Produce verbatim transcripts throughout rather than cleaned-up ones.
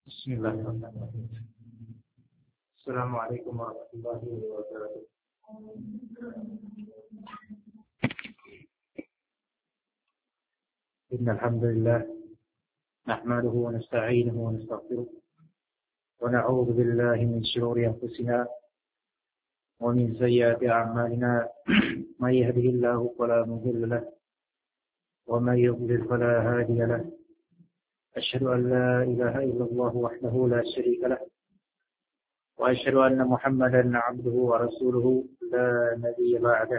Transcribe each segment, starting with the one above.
Bismillahirrahmanirrahim. Assalamualaikum warahmatullahi wabarakatuh. Innal hamdalillah nahmaduhu wa nasta'inuhu wa nastaghfiruh wa na'udzu billahi min shururi anfusina wa min sayyiati a'malina. May yahdihillahu fala mudilla lahu wa may yudlil fala hadiya lahu. أشهد أن لا إله إلا الله وحده لا شريك له وأشهد أن محمدا عبده ورسوله لا نبي بعده.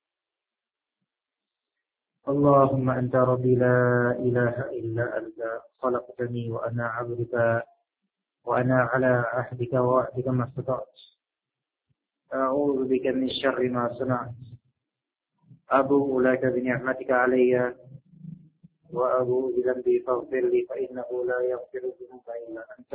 اللهم أنت ربي لا إله إلا أنت خلقتني وأنا عبدك وأنا على عهدك ووعدك ما استطعت. أعوذ بك من شر ما صنعت. أبوء لك بنعمتك علي وأبوء بذنبي فاغفر لي فإنه لا يغفر الذنوب إلا أنت.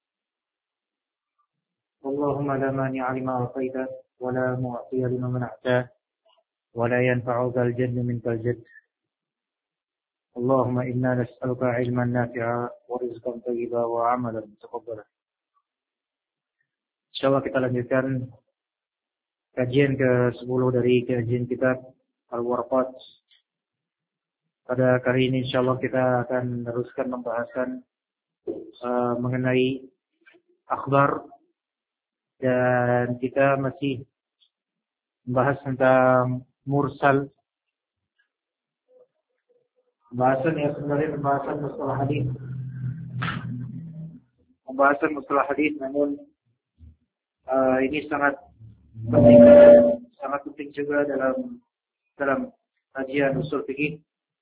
اللهم لا مانع لما أعطيت ولا معطي لما منعت ولا ينفع ذا الجد منك الجد. اللهم إنا نسألك علما نافعا ورزقا طيبا وعملا متقبلا. Insyaallah kita lanjutkan kajian ke sepuluh dari kajian kitab Al-Warqat. Pada kali ini insyaallah kita akan meneruskan pembahasan uh, mengenai akhbar, dan kita masih membahas tentang mursal. Pembahasan yang sebenarnya pembahasan mustalah hadis. Pembahasan mustalah hadis, namun uh, ini sangat penting, sangat penting juga dalam dalam kajian usul fikih.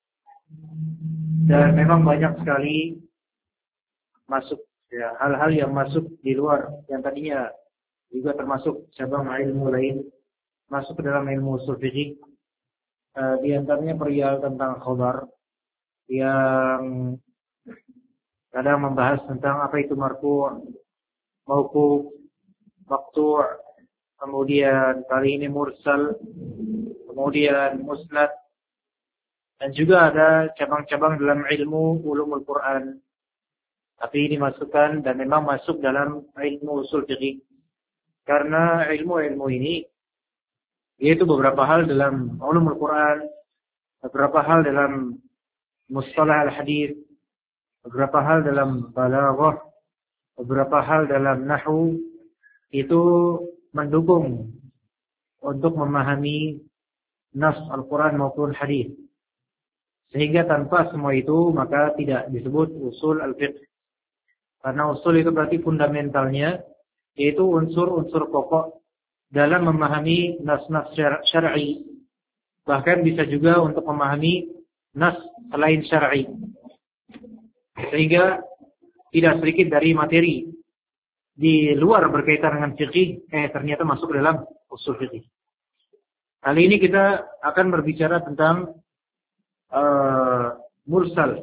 Dan memang banyak sekali masuk ya, hal-hal yang masuk di luar yang tadinya juga termasuk cabang ilmu lain masuk ke dalam ilmu usul fikih. Uh, di antaranya perihal tentang khabar yang kadang membahas tentang apa itu marfu', mauquf, maqtu', kemudian kali ini mursal, kemudian musnad. Dan juga ada cabang-cabang dalam ilmu ulumul Quran. Tapi ini masukkan dan memang masuk dalam ilmu usul fiqih. Karena ilmu-ilmu ini, yaitu beberapa hal dalam ulumul Quran, beberapa hal dalam mustalah al-hadis, beberapa hal dalam balaghah, beberapa hal dalam nahwu, itu mendukung untuk memahami nas Al-Quran maupun hadis. Sehingga tanpa semua itu maka tidak disebut usul al-fiqh. Karena usul itu berarti fundamentalnya, yaitu unsur-unsur pokok dalam memahami nas-nas syar'i. Bahkan bisa juga untuk memahami nas selain syar'i. Sehingga tidak sedikit dari materi di luar berkaitan dengan fiqh, eh ternyata masuk dalam usul fiqh. Kali ini kita akan berbicara tentang Uh, mursal.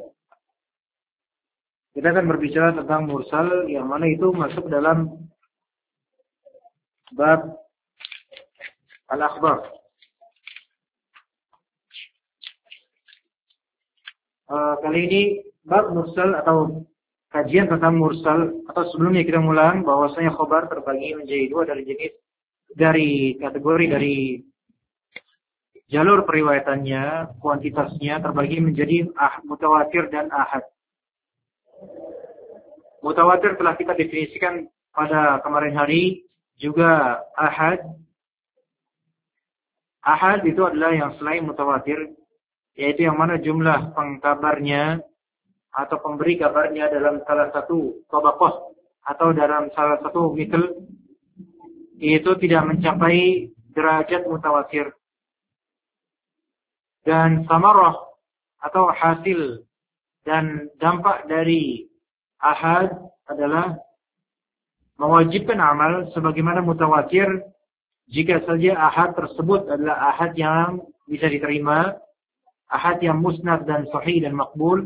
Kita akan berbicara tentang mursal yang mana itu masuk dalam bab al-akhbar. Uh, kali ini bab mursal atau kajian tentang mursal, atau sebelumnya kita ngulang bahwasanya khabar terbagi menjadi dua dari jenis dari kategori dari jalur periwayatannya, kuantitasnya terbagi menjadi ah, mutawatir dan ahad. Mutawatir telah kita definisikan pada kemarin hari, juga ahad. Ahad itu adalah yang selain mutawatir, yaitu yang mana jumlah pengkabarnya atau pemberi kabarnya dalam salah satu tabaqah atau dalam salah satu misal itu tidak mencapai derajat mutawatir. Dan samarah atau hasil dan dampak dari ahad adalah mewajibkan amal sebagaimana mutawatir jika saja ahad tersebut adalah ahad yang bisa diterima, ahad yang musnad dan sahih dan makbul.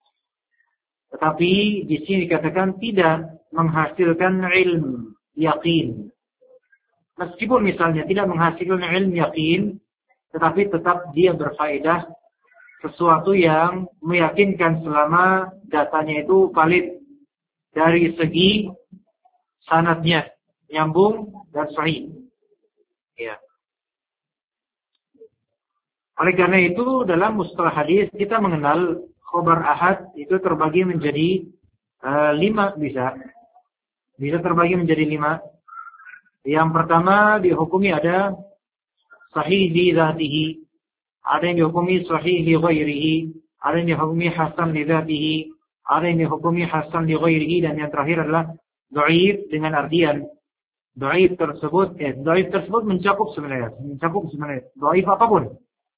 Tetapi di sini dikatakan tidak menghasilkan ilm yakin. Meskipun misalnya tidak menghasilkan ilm yakin, tetapi tetap dia berfaedah sesuatu yang meyakinkan selama datanya itu valid dari segi sanadnya, nyambung dan sahih. Ya. Oleh karena itu dalam mustalah hadis kita mengenal khabar ahad itu terbagi menjadi uh, lima bisa. Bisa terbagi menjadi lima. Yang pertama dihukumi ada sahih li dzatihi, ada yang dihukumi sahih li ghairihi, ada yang dihukumi hasan li dzatihi, ada yang dihukumi hasan li ghairihi, dan yang terakhir adalah dhaif dengan artian dhaif tersebut, eh, dhaif tersebut mencakup sebenarnya, mencakup sebenarnya dhaif apapun.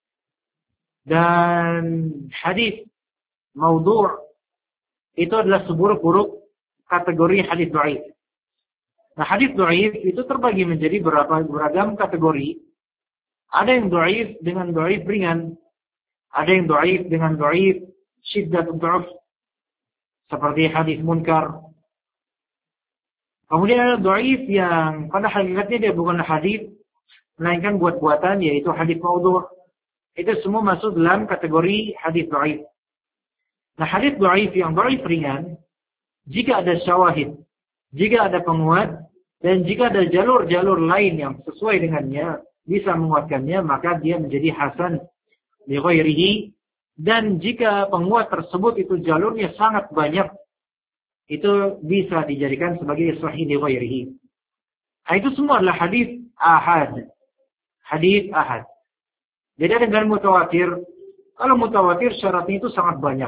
Dan hadis maudhu' itu adalah seburuk-buruk kategori hadis dhaif. Nah, hadis dhaif itu terbagi menjadi berapa beragam kategori. Ada yang dhaif dengan dhaif ringan, ada yang dhaif dengan dhaif syiddatul dha'f seperti hadis munkar. Kemudian ada dhaif yang pada hakikatnya dia bukan hadis melainkan buat-buatan, yaitu hadis maudhu'. Itu semua masuk dalam kategori hadis dhaif. Nah, hadis dhaif yang dhaif ringan, jika ada syawahid, jika ada penguat, dan jika ada jalur-jalur lain yang sesuai dengannya, bisa menguatkannya, maka dia menjadi hasan li ghairihi. Dan jika penguat tersebut itu jalurnya sangat banyak, itu bisa dijadikan sebagai sahih li ghairihi. Nah, itu semua adalah hadis ahad. Hadis ahad. Beda dengan mutawatir. Kalau mutawatir syaratnya itu sangat banyak.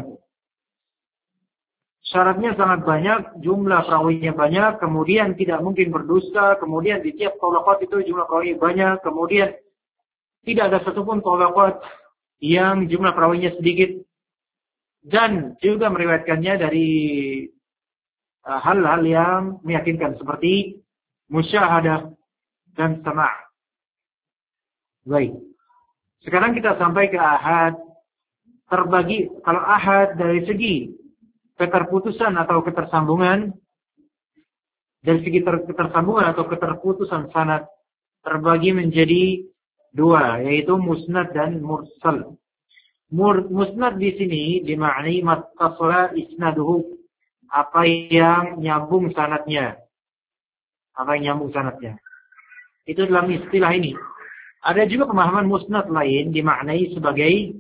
Syaratnya sangat banyak, jumlah perawinya banyak, kemudian tidak mungkin berdusta, kemudian di tiap tolaqat itu jumlah perawi banyak, kemudian tidak ada satupun tolaqat yang jumlah perawinya sedikit, dan juga meriwayatkannya dari hal-hal uh, yang meyakinkan seperti musyahadah dan sama'. Baik. Sekarang kita sampai ke ahad. Terbagi, kalau ahad dari segi keterputusan atau ketersambungan, dari segi ter, ketersambungan atau keterputusan sanad, terbagi menjadi dua, yaitu musnad dan mursal. Mur, musnad di sini dimaknai mattasala isnaduhu, apa yang nyambung sanadnya. Apa yang nyambung sanadnya. Itu dalam istilah ini. Ada juga pemahaman musnad lain dimaknai sebagai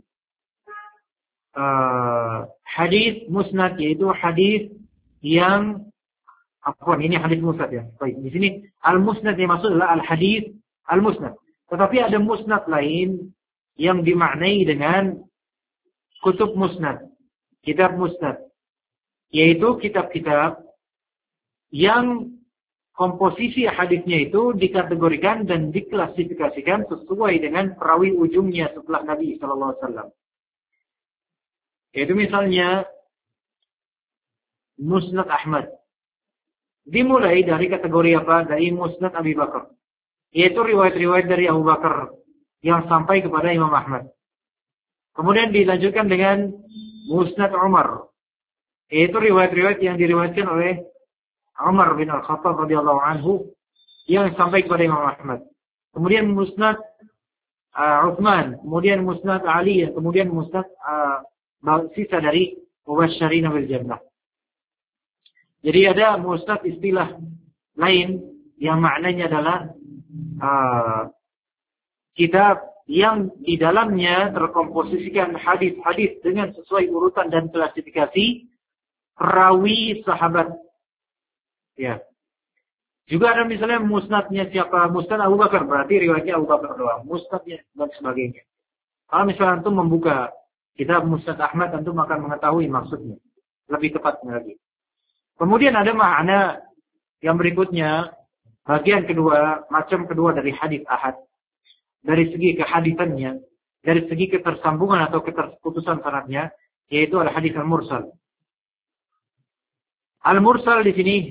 uh, hadis musnad, yaitu hadis yang apa ini hadis musnad ya. Baik, di sini al-musnad yang maksud adalah al-hadis al-musnad. Tetapi ada musnad lain yang dimaknai dengan kutub musnad, kitab musnad, yaitu kitab-kitab yang komposisi hadisnya itu dikategorikan dan diklasifikasikan sesuai dengan perawi ujungnya setelah Nabi Sallallahu Alaihi Wasallam. Yaitu misalnya Musnad Ahmad. Dimulai dari kategori apa? Dari Musnad Abi Bakar. Yaitu riwayat-riwayat dari Abu Bakar yang sampai kepada Imam Ahmad. Kemudian dilanjutkan dengan Musnad Umar. Yaitu riwayat-riwayat yang diriwayatkan oleh Umar bin Al-Khattab radhiyallahu anhu yang sampai kepada Imam Ahmad. Kemudian Musnad uh, Uthman, kemudian Musnad Ali, kemudian Musnad uh, sisa dari Mubasysyirin bil Jannah. Jadi ada musnad istilah lain yang maknanya adalah uh, kitab yang di dalamnya terkomposisikan hadis-hadis dengan sesuai urutan dan klasifikasi perawi sahabat. Ya. Juga ada misalnya musnadnya siapa? Musnad Abu Bakar, berarti riwayatnya Abu Bakar doang. Musnadnya dan sebagainya. Kalau misalnya antum membuka kitab Musnad Ahmad, antum akan mengetahui maksudnya. Lebih tepatnya lagi. Kemudian ada makna yang berikutnya, bagian kedua, macam kedua dari hadis ahad. Dari segi kehadisannya, dari segi ketersambungan atau keterputusan sanadnya, yaitu al hadis al-mursal. Al-mursal di sini,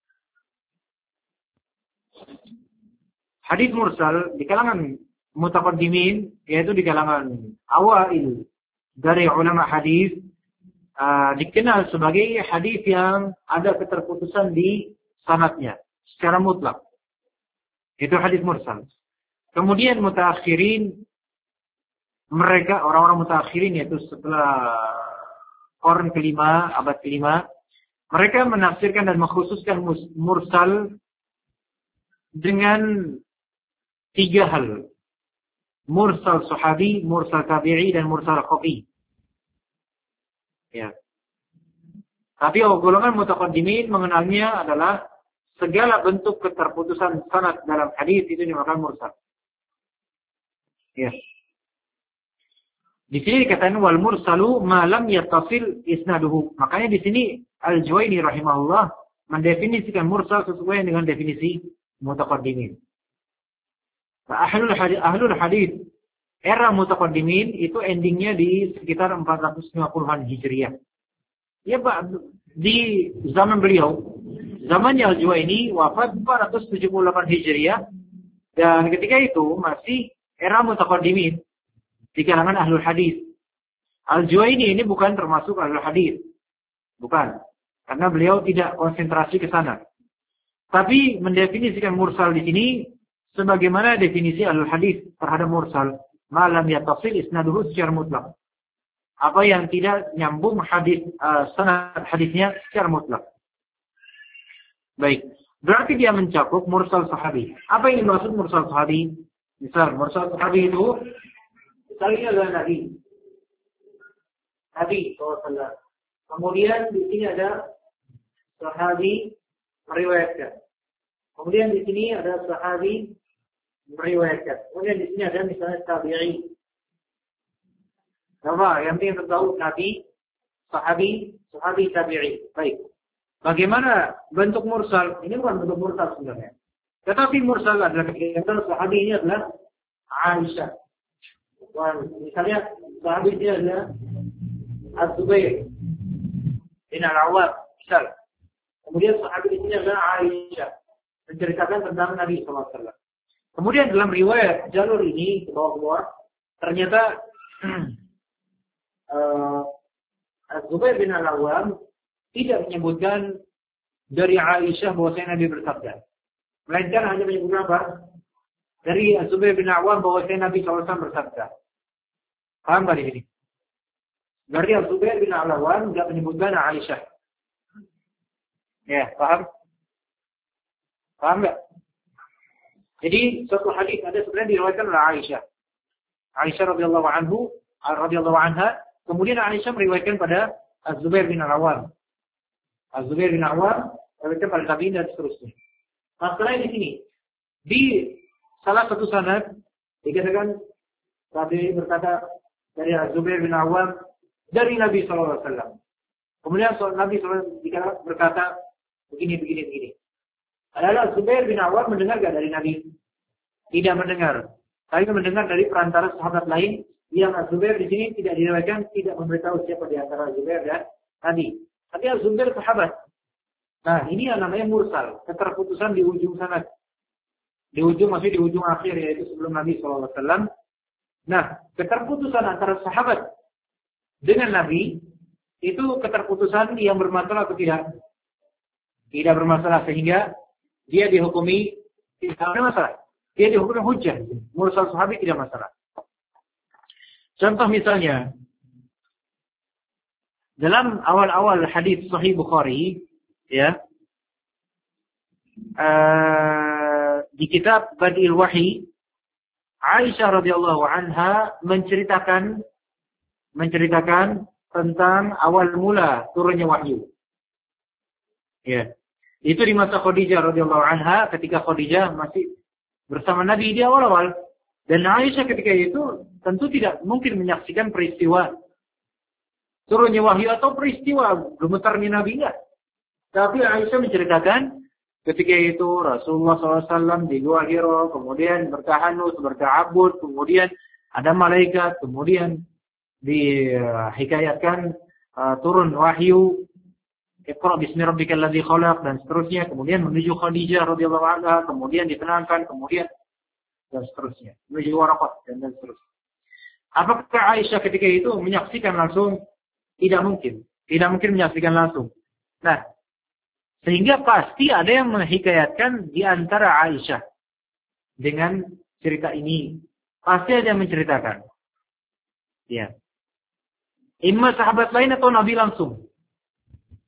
hadis mursal di kalangan mutaqaddimin, yaitu di kalangan awail dari ulama hadis, uh, dikenal sebagai hadis yang ada keterputusan di sanadnya secara mutlak. Itu hadis mursal. Kemudian mutaakhirin, mereka orang-orang mutaakhirin yaitu setelah korun kelima, abad kelima, Mereka menafsirkan dan mengkhususkan mursal dengan tiga hal. Mursal sahabi, mursal tabi'i, dan mursal khafi. Ya. Tapi golongan mutaqaddimin mengenalnya adalah segala bentuk keterputusan sanad dalam hadis itu dinamakan mursal. Ya. Di sini dikatakan wal mursalu ma lam yattasil isnaduhu. Makanya di sini Al-Juwaini rahimahullah mendefinisikan mursal sesuai dengan definisi mutaqaddimin. Nah, ahlul hadis, ahlul hadis era mutaqaddimin itu endingnya di sekitar empat ratus lima puluhan Hijriah. Ya Pak, di zaman beliau, zamannya Al-Juwaini wafat empat ratus tujuh puluh delapan Hijriah, dan ketika itu masih era mutaqaddimin di kalangan ahlul hadis. Al-Juwaini ini bukan termasuk ahlul hadis. Bukan. Karena beliau tidak konsentrasi ke sana. Tapi mendefinisikan mursal di sini sebagaimana definisi ahlul hadis terhadap mursal. Malam yattasil isnaduhu secara mutlak. Apa yang tidak nyambung hadis uh, sanad hadisnya secara mutlak. Baik. Berarti dia mencakup mursal sahabi. Apa yang dimaksud mursal sahabi? Misal mursal sahabi itu misalnya adalah Nabi. Nabi shallallahu alaihi wasallam. Kemudian di sini ada sahabi meriwayatkan. Kemudian di sini ada sahabi meriwayatkan. Kemudian di sini ada misalnya tabi'i. Apa? Yang penting tahu Nabi, sahabi, sahabi tabi'i. Baik. Bagaimana bentuk mursal? Ini bukan bentuk mursal sebenarnya. Tetapi mursal adalah ketika sahabi ini adalah Aisyah. Misalnya sahabat dia adalah Az-Zubair bin Al-Awwam, misal. Kemudian sahabat di sini adalah Aisyah, menceritakan tentang Nabi shallallahu alaihi wasallam. Kemudian dalam riwayat jalur ini ke bawah-bawah ternyata uh, Az-Zubair bin Al-Awwam tidak menyebutkan dari Aisyah bahwasanya Nabi bersabda, melainkan hanya menyebutkan apa? Dari Az-Zubair bin Al-Awwam bahwasanya Nabi shallallahu alaihi wasallam bersabda. Paham tak di sini? Berarti Az-Zubair bin Al-Awwam tidak menyebutkan Aisyah. Ya, paham? Paham tak? Jadi suatu hadis ada sebenarnya diriwayatkan oleh Aisyah. Aisyah radhiyallahu anhu, radhiyallahu anha, kemudian Aisyah meriwayatkan pada Az-Zubair bin Al-Awwam. Az-Zubair bin Al-Awwam meriwayatkan pada tabi'in dan seterusnya. Masalahnya di sini, di salah satu sanad dikatakan tabi'in berkata dari Az-Zubair bin Awam dari Nabi shallallahu alaihi wasallam. Kemudian Nabi shallallahu alaihi wasallam berkata begini begini begini. Adalah Az-Zubair bin Awam mendengar gak dari Nabi? Tidak mendengar. Tapi mendengar dari perantara sahabat lain yang Az-Zubair di sini tidak diriwayatkan, tidak memberitahu siapa di antara Az-Zubair dan Nabi. Tapi Az-Zubair sahabat. Nah, ini yang namanya mursal, keterputusan di ujung sanad. Di ujung masih di ujung akhir yaitu sebelum Nabi shallallahu alaihi wasallam. Nah, keterputusan antara sahabat dengan Nabi itu keterputusan yang bermasalah atau tidak? Tidak bermasalah sehingga dia dihukumi tidak ada masalah. Dia dihukumi hujjah. Mursal sahabi tidak masalah. Contoh misalnya dalam awal-awal hadis Sahih Bukhari, ya, uh, di kitab Badil Wahyi, Aisyah radhiyallahu anha menceritakan menceritakan tentang awal mula turunnya wahyu. Ya. Itu di masa Khadijah radhiyallahu anha ketika Khadijah masih bersama Nabi di awal-awal, dan Aisyah ketika itu tentu tidak mungkin menyaksikan peristiwa turunnya wahyu atau peristiwa gemetarnya Nabi enggak. Tapi Aisyah menceritakan ketika itu Rasulullah shallallahu alaihi wasallam di Gua Hira, kemudian bertahanus, berta'abbud, kemudian ada malaikat, kemudian dihikayatkan uh, turun wahyu, Iqra bismi rabbikal ladzi khalaq, dan seterusnya, kemudian menuju Khadijah radhiyallahu anha, kemudian ditenangkan, kemudian dan seterusnya, menuju Waraqah dan, dan seterusnya. Apakah Aisyah ketika itu menyaksikan langsung? Tidak mungkin. Tidak mungkin menyaksikan langsung. Nah, sehingga pasti ada yang menghikayatkan di antara Aisyah dengan cerita ini. Pasti ada yang menceritakan. Ya. Imma sahabat lain atau Nabi langsung.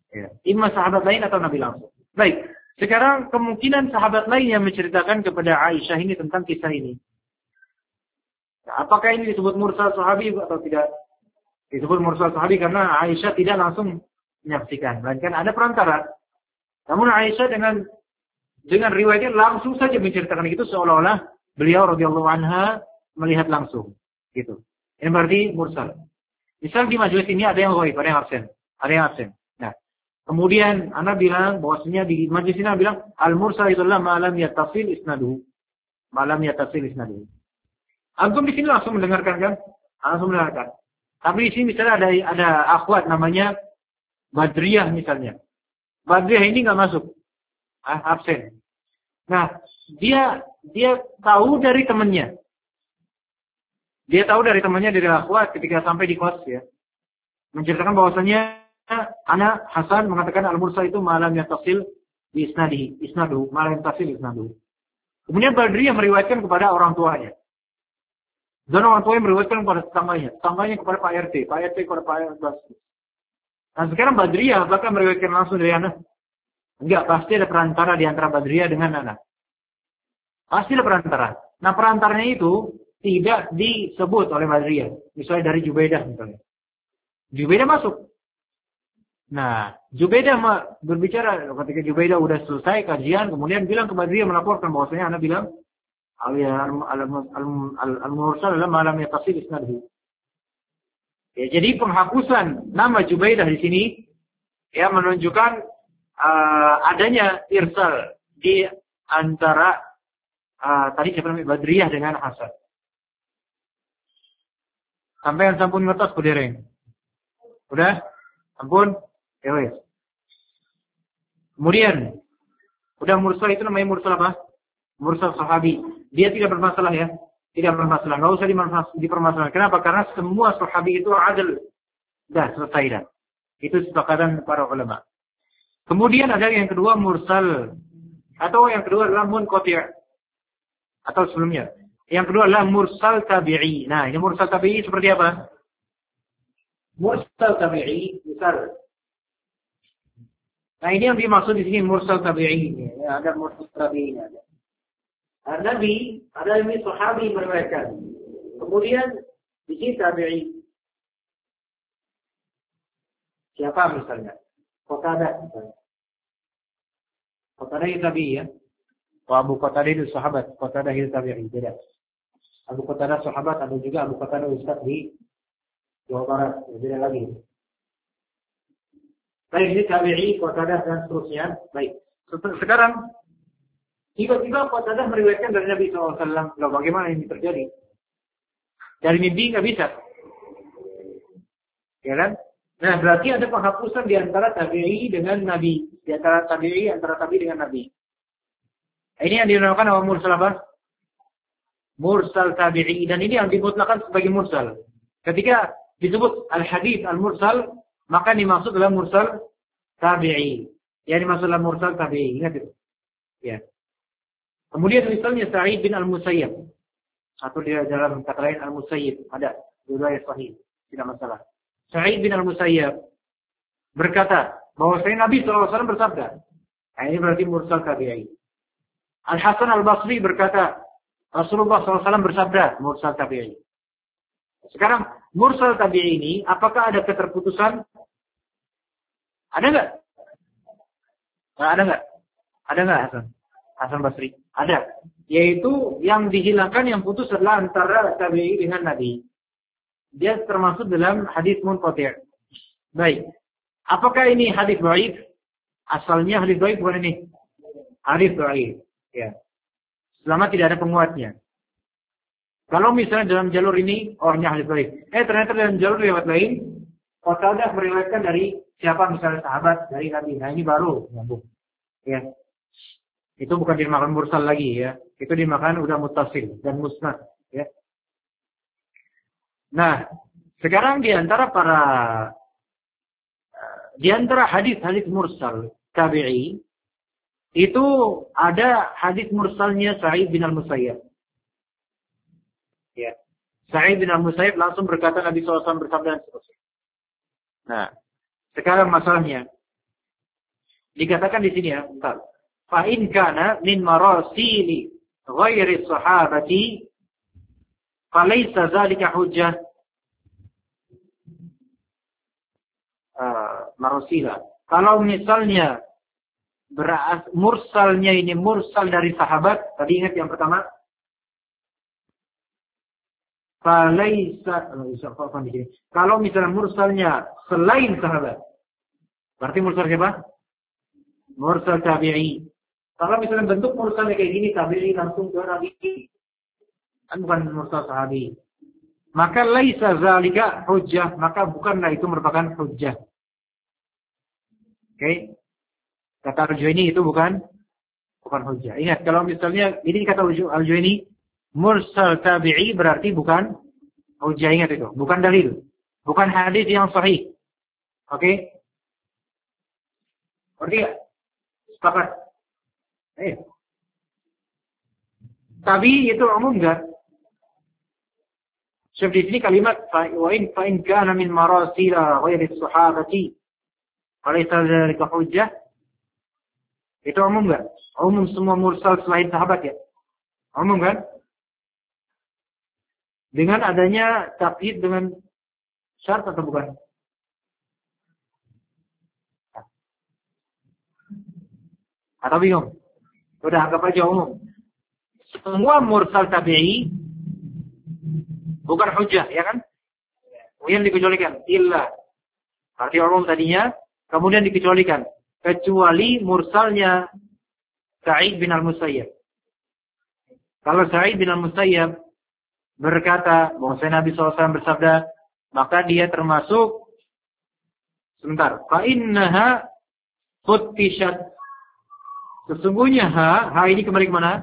Ya. Imma sahabat lain atau Nabi langsung. Baik. Sekarang kemungkinan sahabat lain yang menceritakan kepada Aisyah ini tentang kisah ini. Nah, apakah ini disebut mursal sahabi atau tidak? Disebut mursal sahabi karena Aisyah tidak langsung menyaksikan. Melainkan ada perantara. Namun Aisyah dengan dengan riwayatnya langsung saja menceritakan itu seolah-olah beliau radhiyallahu anha melihat langsung. Gitu. Ini berarti mursal. Misal di majelis ini ada yang ghaib, ada yang absen. Ada yang absen. Nah, kemudian Anda bilang bahwasanya di majelis ini Anda bilang al-mursal itu adalah ma lam yattasil isnaduhu. Ma lam yattasil isnaduhu. Antum di sini langsung mendengarkan kan? Langsung mendengarkan. Tapi di sini misalnya ada ada akhwat namanya Badriyah misalnya. Badriyah ini enggak masuk. Ah, absen. Nah, dia dia tahu dari temannya. Dia tahu dari temannya dari akhwat ketika sampai di kos ya. Menceritakan bahwasanya anak Hasan mengatakan al-mursal itu malam yattasil bi isnadihi, isnadu, malam yattasil isnadu. Kemudian Badriyah meriwayatkan kepada orang tuanya. Dan orang tuanya meriwayatkan kepada tetangganya, tetangganya kepada Pak R T, Pak R T kepada Pak R T. Nah, sekarang Badriyah bahkan meriwayatkan langsung dari anak. Enggak, pasti ada perantara di antara Badriyah dengan anak. Pasti ada perantara. Nah, perantaranya itu tidak disebut oleh Badriyah. Misalnya dari Jubaidah misalnya. Jubaidah masuk. Nah, Jubaidah berbicara ketika Jubaidah udah selesai kajian, kemudian bilang ke Badriyah melaporkan bahwasanya anak bilang al-mursal adalah malam yattasil isnaduhu. Ya, jadi penghapusan nama Jubaidah di sini ya menunjukkan uh, adanya irsal di antara uh, tadi siapa namanya Badriyah dengan Hasan. Sampai yang sampun ngetos kudereng. Udah? Ampun? Ya wes. Kemudian, udah mursal itu namanya mursal apa? Mursal sahabi. Dia tidak bermasalah ya. Tidak bermasalah. Nggak usah dipermasalahkan. Kenapa? Karena semua sahabi itu adil. Dah, selesai dah. Itu sepakatan para ulama. Kemudian ada yang kedua mursal. Atau yang kedua adalah munqati'. Atau sebelumnya. Yang kedua adalah mursal tabi'i. Nah, ini mursal tabi'i seperti apa? Mursal tabi'i, misal. Nah, ini yang dimaksud di sini mursal tabi'i. Ya, ada mursal tabi'i. Ada. Nah, Nabi, ada ini sahabi meriwayatkan. Kemudian di sini tabi'i. Siapa misalnya? Qatadah misalnya. Qatadah itu tabi'i ya. Wa Abu Qatadah itu sahabat. Qatadah itu tabi'i. Beda. Abu Qatadah sahabat, ada juga Abu Qatadah ustaz di Jawa Barat, beda lagi. Baik, ini tabi'i, Qatadah dan seterusnya. Baik. Sekarang tiba-tiba Qatadah meriwayatkan dari Nabi shallallahu alaihi wasallam. Loh, bagaimana ini terjadi? Dari mimpi nggak bisa. Ya kan? Nah, berarti ada penghapusan di antara tabi'i dengan Nabi. Di antara tabi'i, antara tabi'i dengan Nabi. Ini yang dinamakan apa mursal apa? Mursal tabi'i. Dan ini yang dimutlakan sebagai mursal. Ketika disebut al-hadith al-mursal, maka dimaksud adalah mursal tabi'i. Yang dimaksud adalah mursal tabi'i. Ingat itu. Ya. Kemudian misalnya Sa'id bin al-Musayyab. Atau dia dalam kata lain al-Musayyib. Ada. Riwayat sahih. Tidak masalah. Sa'id bin al-Musayyab berkata bahwa Nabi shallallahu alaihi wasallam bersabda. Nah, ini berarti mursal tabi'i. Al-Hasan al-Basri berkata, Rasulullah shallallahu alaihi wasallam bersabda, mursal tabi'i. Sekarang, mursal tabi'i ini, apakah ada keterputusan? Ada nggak? Nah, ada nggak? Ada nggak Hasan? Hasan Basri? Ada. Yaitu yang dihilangkan, yang putus adalah antara tabi'i dengan Nabi. Dia termasuk dalam hadis munqati'. Baik. Apakah ini hadis dhaif? Asalnya hadis dhaif bukan ini. Hadis dhaif. Ya. Selama tidak ada penguatnya. Kalau misalnya dalam jalur ini orangnya hadis dhaif. Eh ternyata dalam jalur riwayat lain Qatadah meriwayatkan dari siapa misalnya sahabat dari Nabi. Nah ini baru nyambung. Ya. Itu bukan dimakan mursal lagi ya. Itu dimakan udah muttasil dan musnad ya. Nah, sekarang di antara para di antara hadis-hadis mursal tabi'i itu ada hadis mursalnya Sa'id bin al-Musayyab. Ya. Sa'id bin al-Musayyab langsung berkata Nabi shallallahu alaihi wasallam bersabda dan seterusnya. Nah, sekarang masalahnya Dikatakan di sini ya, bentar. Fa in kana min marasili ghairi sahabati falaysa dzalika hujjah. Uh, marasila. Kalau misalnya beras, mursalnya ini mursal dari sahabat, tadi ingat yang pertama. Falaysa, kalau misalnya mursalnya selain sahabat, berarti mursal siapa? Mursal tabi'i. Kalau misalnya bentuk mursalnya kayak gini, tabi'i langsung ke nabi, kan bukan mursal sahabi. Maka laisa zalika hujjah, maka bukanlah itu merupakan hujjah. Oke. Okay. Kata Al-Juwaini itu bukan bukan hujjah. Ingat, kalau misalnya ini kata Al-Juwaini mursal tabi'i berarti bukan hujjah, ingat itu, bukan dalil, bukan hadis yang sahih. Oke? Okay? Berarti sepakat? Eh. Tabi'i itu umum enggak? Sebab di sini kalimat wa in fa in kana min marasila ghairi sahabati alaysa dzalika hujjah. Itu umum enggak? Umum semua mursal selain sahabat ya? Umum kan? Dengan adanya takyid dengan syarat atau bukan? Atau bingung? Udah anggap aja umum. Semua mursal tabi'i bukan hujjah, ya kan? Kemudian dikecualikan. Illa. Arti umum tadinya. Kemudian dikecualikan. Kecuali mursalnya Sa'id bin al-Musayyab. Kalau Sa'id bin al-Musayyab berkata bahwa Nabi shallallahu alaihi wasallam bersabda, maka dia termasuk sebentar. Fa innaha futtishat. Sesungguhnya ha, ha ini kembali ke mana?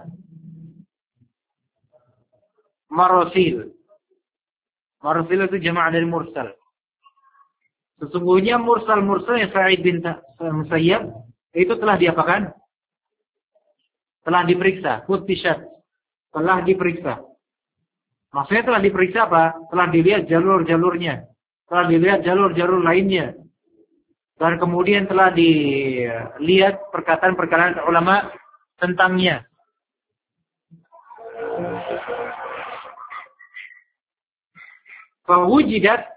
Marasil. Marasil itu jamaah dari mursal. Sesungguhnya mursal-mursal yang Sa'id bin Musayyab itu telah diapakan? Telah diperiksa. Futtishat. Telah diperiksa. Maksudnya telah diperiksa apa? Telah dilihat jalur-jalurnya. Telah dilihat jalur-jalur lainnya. Dan kemudian telah dilihat perkataan-perkataan ulama tentangnya. Fawujidat.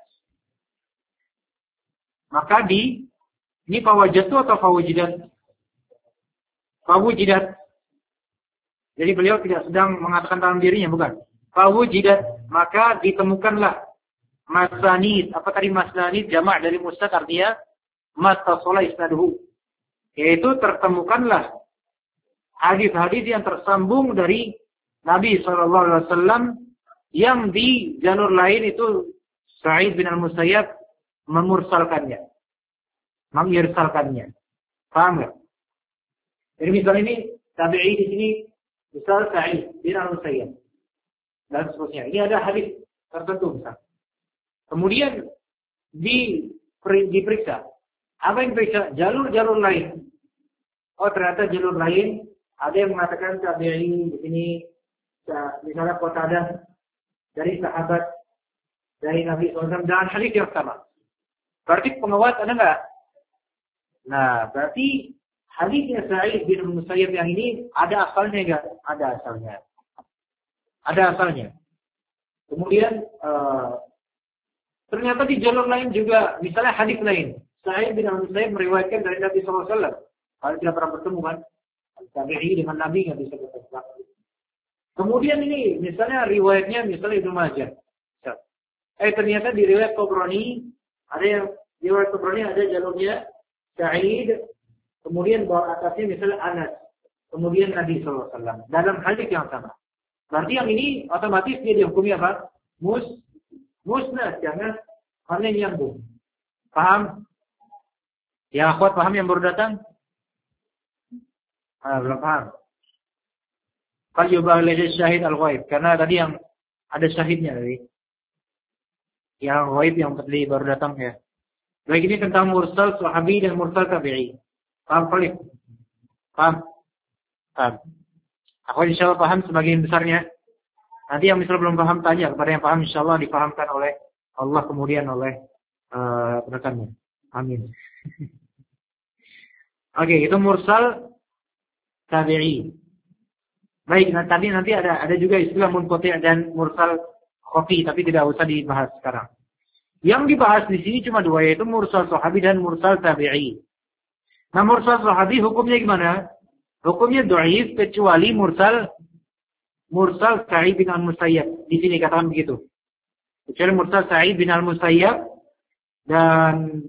Maka di, ini fawajatu atau fawujidat? Fawujidat. Jadi beliau tidak sedang mengatakan dalam dirinya, bukan. Fawujidat, maka ditemukanlah masanid. Apa tadi masanid? Jama' dari mustad artinya mattasola isnaduhu. Yaitu tertemukanlah hadis-hadis yang tersambung dari Nabi shallallahu alaihi wasallam yang di jalur lain itu Sa'id bin al-Musayyab memursalkannya, mengirsalkannya. Paham nggak? Jadi misalnya ini tabi'i di sini, misal Sa'id bin al-Musayyab dan seterusnya. Ini ada hadis tertentu misal. Kemudian di, diperiksa. Apa yang diperiksa? Jalur-jalur lain. Oh ternyata jalur lain ada yang mengatakan tabi'i di sini, misalnya Qatadah dari sahabat dari Nabi shallallahu alaihi wasallam dan hadis yang sama. Berarti penguat ada enggak? Nah, berarti hadisnya Sa'id bin Musayyab yang ini ada asalnya enggak? Ada asalnya. Ada asalnya. Kemudian uh, ternyata di jalur lain juga, misalnya hadis lain, Sa'id bin Musayyab meriwayatkan dari Nabi shallallahu alaihi wasallam. Kalau tidak pernah bertemu kan, tabi'i dengan Nabi enggak bisa bertemu. Kemudian ini, misalnya riwayatnya, misalnya Ibnu Majah. Eh ternyata di riwayat Tabrani ada yang di riwayat Tabrani ada jalurnya Sa'id, kemudian bawah atasnya misalnya Anas, kemudian Nabi shallallahu alaihi wasallam dalam hadis yang sama. Berarti yang ini otomatis dia dihukumi apa? Mus, musnad, jangan karena nyambung. Paham? Ya akhwat paham yang baru datang? Ah, belum paham. Kalau yuballigh syahid al-ghaib, karena tadi yang ada syahidnya tadi. Yang ghaib yang tadi baru datang ya. Baik, ini tentang mursal sahabi dan mursal tabi'i. Paham Khalid? Paham? Paham. Aku insyaallah paham sebagian besarnya. Nanti yang misal belum paham tanya kepada yang paham, insyaallah dipahamkan oleh Allah kemudian oleh uh, rekannya. Amin. Oke, itu mursal tabi'i. Baik, nah, tadi nanti ada ada juga istilah munqati' dan mursal khafi, tapi tidak usah dibahas sekarang. Yang dibahas di sini cuma dua, yaitu mursal sahabi dan mursal tabi'i. Nah, mursal sahabi hukumnya gimana? Hukumnya dhaif kecuali mursal mursal Sa'id bin al-Musayyab. Di sini katakan begitu. Kecuali mursal Sa'id bin al-Musayyab, dan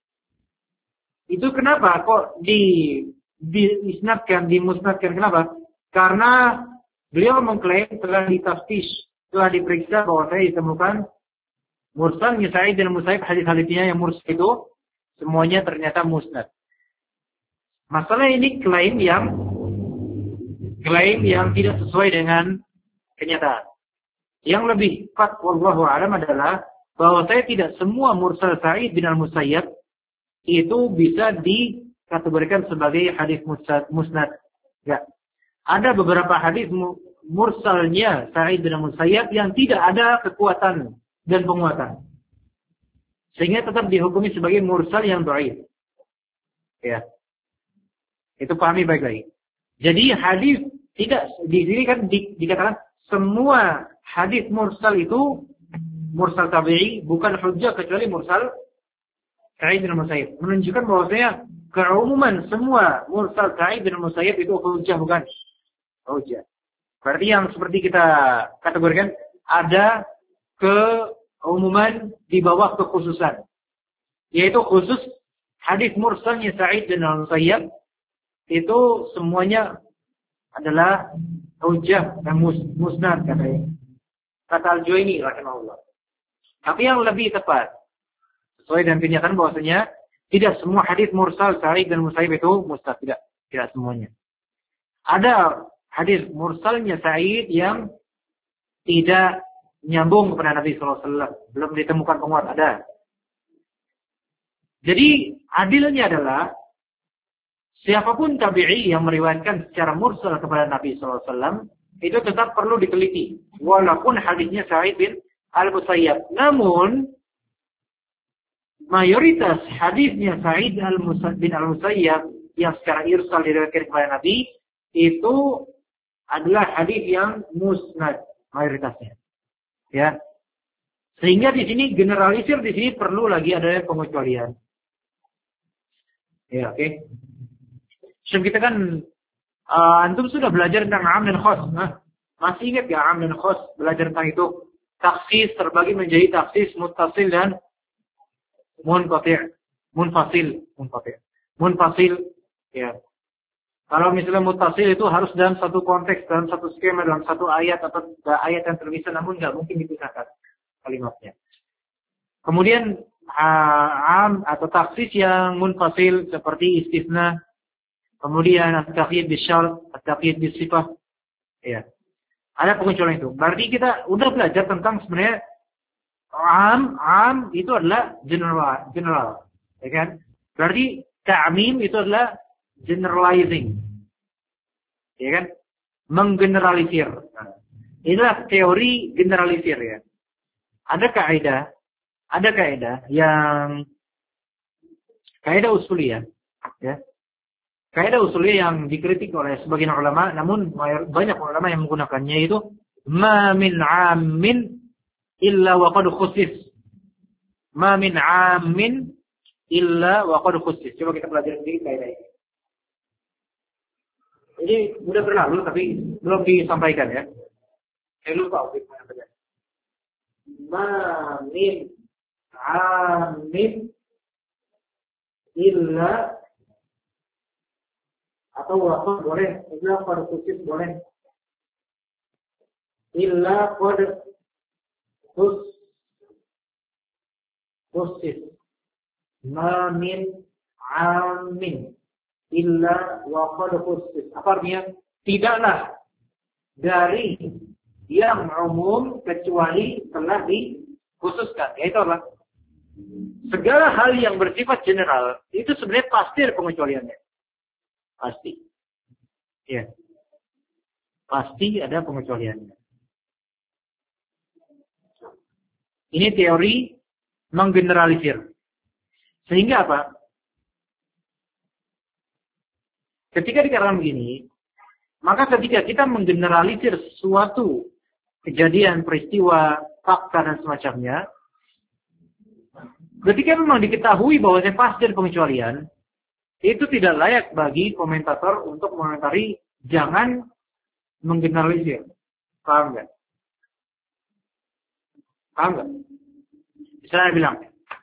itu kenapa kok di diisnadkan, dimusnadkan, kenapa? Karena beliau mengklaim telah ditaftish, telah diperiksa bahwa saya ditemukan mursalnya Sa'id bin al-Musayyab, hadis-hadisnya yang mursal itu semuanya ternyata musnad. Masalah ini klaim yang klaim yang tidak sesuai dengan kenyataan. Yang lebih tepat wallahu a'lam adalah bahwa saya tidak semua mursal Sa'id bin al-Musayyab itu bisa dikategorikan sebagai hadis musnad. Ya. Ada beberapa hadis mursalnya Sa'id bin al-Musayyab yang tidak ada kekuatan dan penguatan, sehingga tetap dihukumi sebagai mursal yang dhaif. Ya. Itu pahami baik-baik. Jadi hadis tidak di sini kan di, dikatakan semua hadis mursal itu mursal tabi'i bukan hujjah kecuali mursal Sa'id bin al-Musayyab. Menunjukkan bahwasanya keumuman semua mursal Sa'id bin al-Musayyab itu hujjah, bukan hujjah. Berarti yang seperti kita kategorikan ada keumuman di bawah kekhususan, yaitu khusus hadis mursalnya Sa'id bin al-Musayyab itu semuanya adalah hujjah dan mus, musnad katanya. Kata Al-Juwaini rahimahullah. Tapi yang lebih tepat sesuai dengan kenyataan bahwasanya tidak semua hadis mursal Sa'id bin Musayyib itu musnad, tidak, tidak semuanya. Ada hadis mursalnya Sa'id yang tidak nyambung kepada Nabi sallallahu alaihi wasallam, belum ditemukan penguat, ada. Jadi adilnya adalah siapapun tabi'i yang meriwayatkan secara mursal kepada Nabi sallallahu alaihi wasallam itu tetap perlu diteliti, walaupun hadisnya Sa'id bin al-Musayyab. Namun mayoritas hadisnya Sa'id bin al-Musayyab yang secara irsal diriwayatkan kepada Nabi itu adalah hadis yang musnad mayoritasnya. Ya. Sehingga di sini generalisir, di sini perlu lagi ada pengecualian. Ya, oke. Okay. Sebab kita kan uh, antum sudah belajar tentang am dan khos. Nah, masih ingat gak am dan khos? Belajar tentang itu. Taksis terbagi menjadi taksis muttasil dan munqati'. Munfasil, munqati'. Munfasil, ya. Kalau misalnya muttasil itu harus dalam satu konteks, dalam satu skema, dalam satu ayat atau ayat yang terpisah, namun nggak mungkin dipisahkan kalimatnya. Kemudian am atau taksis yang munfasil seperti istisna. Kemudian at-taqyid bisyart, at-taqyid bisifah. Ya. Ada pengecualian itu. Berarti kita udah belajar tentang sebenarnya am, am itu adalah general, general. Ya kan? Berarti ta'mim itu adalah generalizing. Ya kan? Menggeneralisir. Nah, inilah teori generalisir ya. Ada kaidah, ada kaidah yang kaidah usuliyah, ya. Kaidah usuliyah yang dikritik oleh sebagian ulama, namun banyak ulama yang menggunakannya, itu ma min 'ammin illa wa qad khusis. Ma min 'ammin illa wa qad khusis. Coba kita pelajari sedikit kaidah ini. Ini sudah berlalu tapi belum disampaikan ya. Saya lupa bagaimana saja. Ma min 'ammin illa, atau waqad boleh, illa qad khusis boleh. Illa qad khus khusis. Ma min 'ammin illa wa qad khusis. Apa artinya? Tidaklah dari yang umum kecuali telah dikhususkan. Yaitu apa? Segala hal yang bersifat general itu sebenarnya pasti ada pengecualiannya. Pasti. Ya. Pasti ada pengecualiannya. Ini teori menggeneralisir. Sehingga apa? Ketika dikatakan begini, maka ketika kita menggeneralisir suatu kejadian, peristiwa, fakta dan semacamnya, ketika memang diketahui bahwa pasti ada pengecualian, itu tidak layak bagi komentator untuk mengomentari, jangan menggeneralisir. Paham nggak? Paham nggak? Misalnya bilang,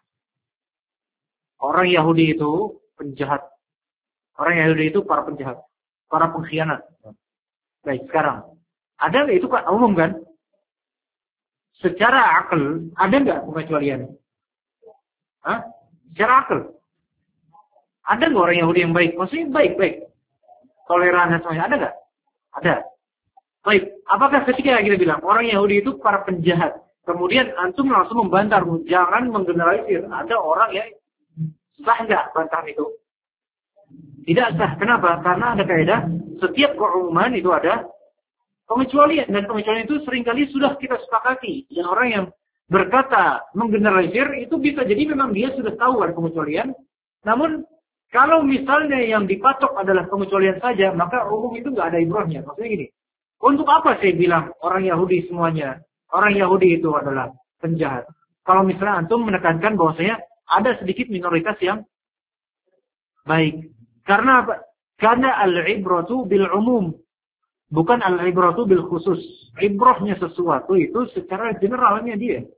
orang Yahudi itu penjahat. Orang Yahudi itu para penjahat, para pengkhianat. Baik, sekarang. Ada nggak itu kan umum kan? Secara akal, ada nggak pengecualian? Hah? Secara akal. Ada nggak orang Yahudi yang baik? Maksudnya baik-baik. Toleran dan semuanya. Ada nggak? Ada. Baik. Apakah ketika kita bilang orang Yahudi itu para penjahat, kemudian antum langsung membantah, jangan menggeneralisir. Ada orang yang sah nggak bantahan itu? Tidak sah. Kenapa? Karena ada kaidah setiap keumuman itu ada pengecualian, dan pengecualian itu seringkali sudah kita sepakati. Yang orang yang berkata menggeneralisir itu bisa jadi memang dia sudah tahu ada pengecualian. Namun kalau misalnya yang dipatok adalah pengecualian saja, maka umum itu nggak ada ibrahnya. Maksudnya gini, untuk apa saya bilang orang Yahudi semuanya, orang Yahudi itu adalah penjahat? Kalau misalnya antum menekankan bahwasanya ada sedikit minoritas yang baik. Karena apa? Karena al-ibratu bil umum, bukan al-ibratu bil khusus. Ibrahnya sesuatu itu secara generalnya dia.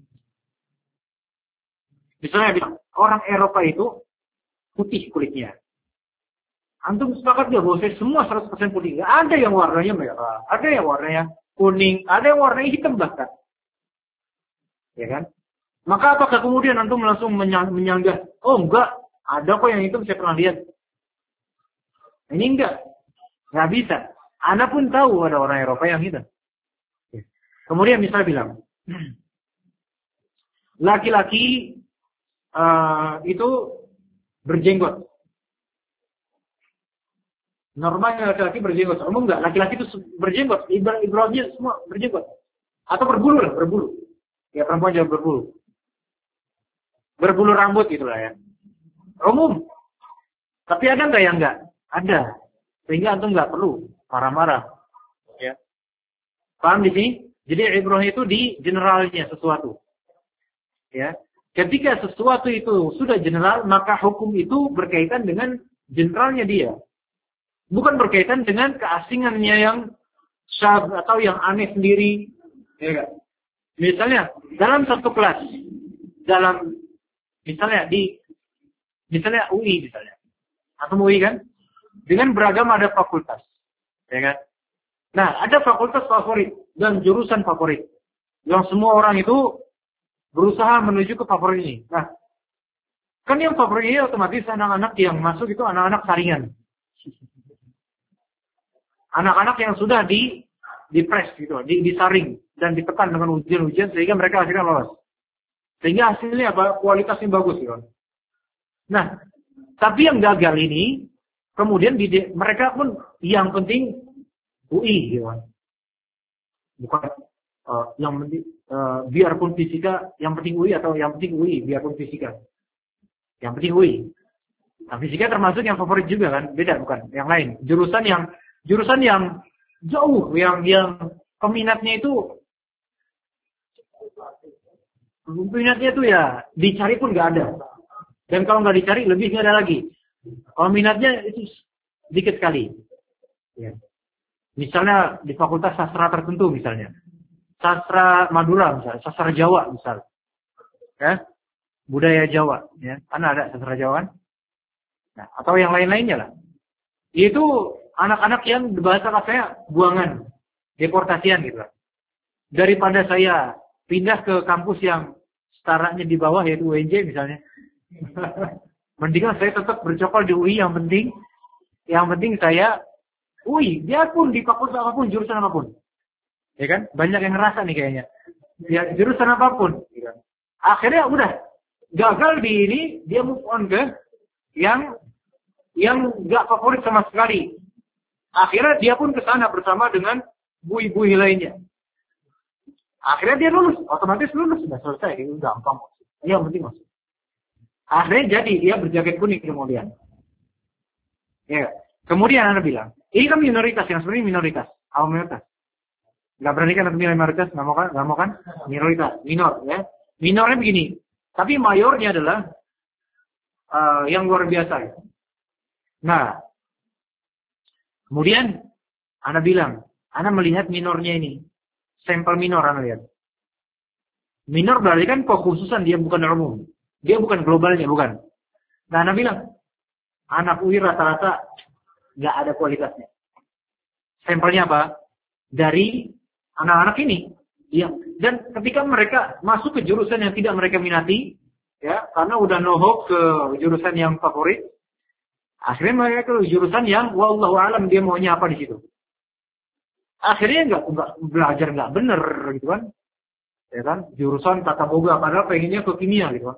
Misalnya bilang, orang Eropa itu putih kulitnya. Antum sepakat gak bahwa semua seratus persen putih? Gak ada yang warnanya merah, ada yang warnanya kuning, ada yang warnanya hitam bahkan. Ya kan? Maka apakah kemudian antum langsung menyanggah, oh enggak, ada kok yang hitam saya pernah lihat. Ini enggak. Nggak bisa. Anda pun tahu ada orang Eropa yang hitam. Kemudian misalnya bilang, laki-laki uh, itu berjenggot. Normalnya laki-laki berjenggot. Umum enggak? Laki-laki itu berjenggot. Ibrahimnya semua berjenggot. Atau berbulu lah, berbulu. Ya perempuan juga berbulu. Berbulu rambut gitulah ya. Umum. Tapi ada enggak yang enggak? Ada. Sehingga antum nggak perlu marah-marah. Ya. Paham di sini? Jadi ibrah itu di generalnya sesuatu. Ya. Ketika sesuatu itu sudah general, maka hukum itu berkaitan dengan generalnya dia. Bukan berkaitan dengan keasingannya yang syadz atau yang aneh sendiri. Ya, kan? Misalnya dalam satu kelas, dalam misalnya di misalnya U I misalnya. Atau U I kan? Dengan beragam ada fakultas. Ya kan? Nah, ada fakultas favorit dan jurusan favorit. Yang semua orang itu berusaha menuju ke favorit ini. Nah, kan yang favorit ini otomatis anak-anak yang masuk itu anak-anak saringan. Anak-anak yang sudah di dipres gitu, di, disaring dan ditekan dengan ujian-ujian sehingga mereka akhirnya lolos. Sehingga hasilnya apa? Kualitasnya bagus gitu. Nah, tapi yang gagal ini kemudian di, mereka pun yang penting U I, gitu. Bukan uh, yang penting uh, biarpun fisika, yang penting U I atau yang penting U I biarpun fisika. Yang penting U I. Nah, fisika termasuk yang favorit juga kan, beda bukan? Yang lain. Jurusan yang jurusan yang jauh, yang yang peminatnya itu peminatnya itu ya dicari pun nggak ada. Dan kalau nggak dicari lebih nggak ada lagi. Kalau minatnya itu sedikit sekali. Ya. Misalnya di fakultas sastra tertentu misalnya. Sastra Madura misalnya. Sastra Jawa misalnya. Ya. Budaya Jawa. Ya. Kan ada sastra Jawa kan? Nah, atau yang lain-lainnya lah. Itu anak-anak yang bahasa kasarnya buangan. Deportasian gitu lah. Daripada saya pindah ke kampus yang setaranya di bawah yaitu U N J misalnya. Mendingan saya tetap bercokol di U I, yang penting yang penting saya U I, biarpun di fakultas apapun, jurusan apapun. Ya kan? Banyak yang ngerasa nih kayaknya. Ya, jurusan apapun. Akhirnya udah gagal di ini, dia move on ke yang yang enggak favorit sama sekali. Akhirnya dia pun ke sana bersama dengan bui-bui lainnya. Akhirnya dia lulus, otomatis lulus, sudah selesai, itu gampang. Yang penting masuk. Akhirnya jadi dia berjaket kuning kemudian. Ya. Kemudian Anda bilang, ini kan minoritas, yang sebenarnya minoritas. Apa minoritas? Nggak berani kan minoritas, nggak mau kan? Nggak mau kan? Minoritas, minor, ya. Minornya begini, tapi mayornya adalah uh, yang luar biasa. Nah, kemudian Anda bilang, Anda melihat minornya ini, sampel minor Anda lihat. Minor berarti kan kekhususan, dia bukan umum. Dia bukan globalnya, bukan. Nah, Anda bilang, anak U I rata-rata nggak ada kualitasnya. Sampelnya apa? Dari anak-anak ini. Ya. Dan ketika mereka masuk ke jurusan yang tidak mereka minati, ya, karena udah nohok ke jurusan yang favorit, akhirnya mereka ke jurusan yang wallahu alam dia maunya apa di situ. Akhirnya nggak nggak belajar nggak bener gitu kan. Ya kan, jurusan tata boga, padahal pengennya ke kimia gitu kan.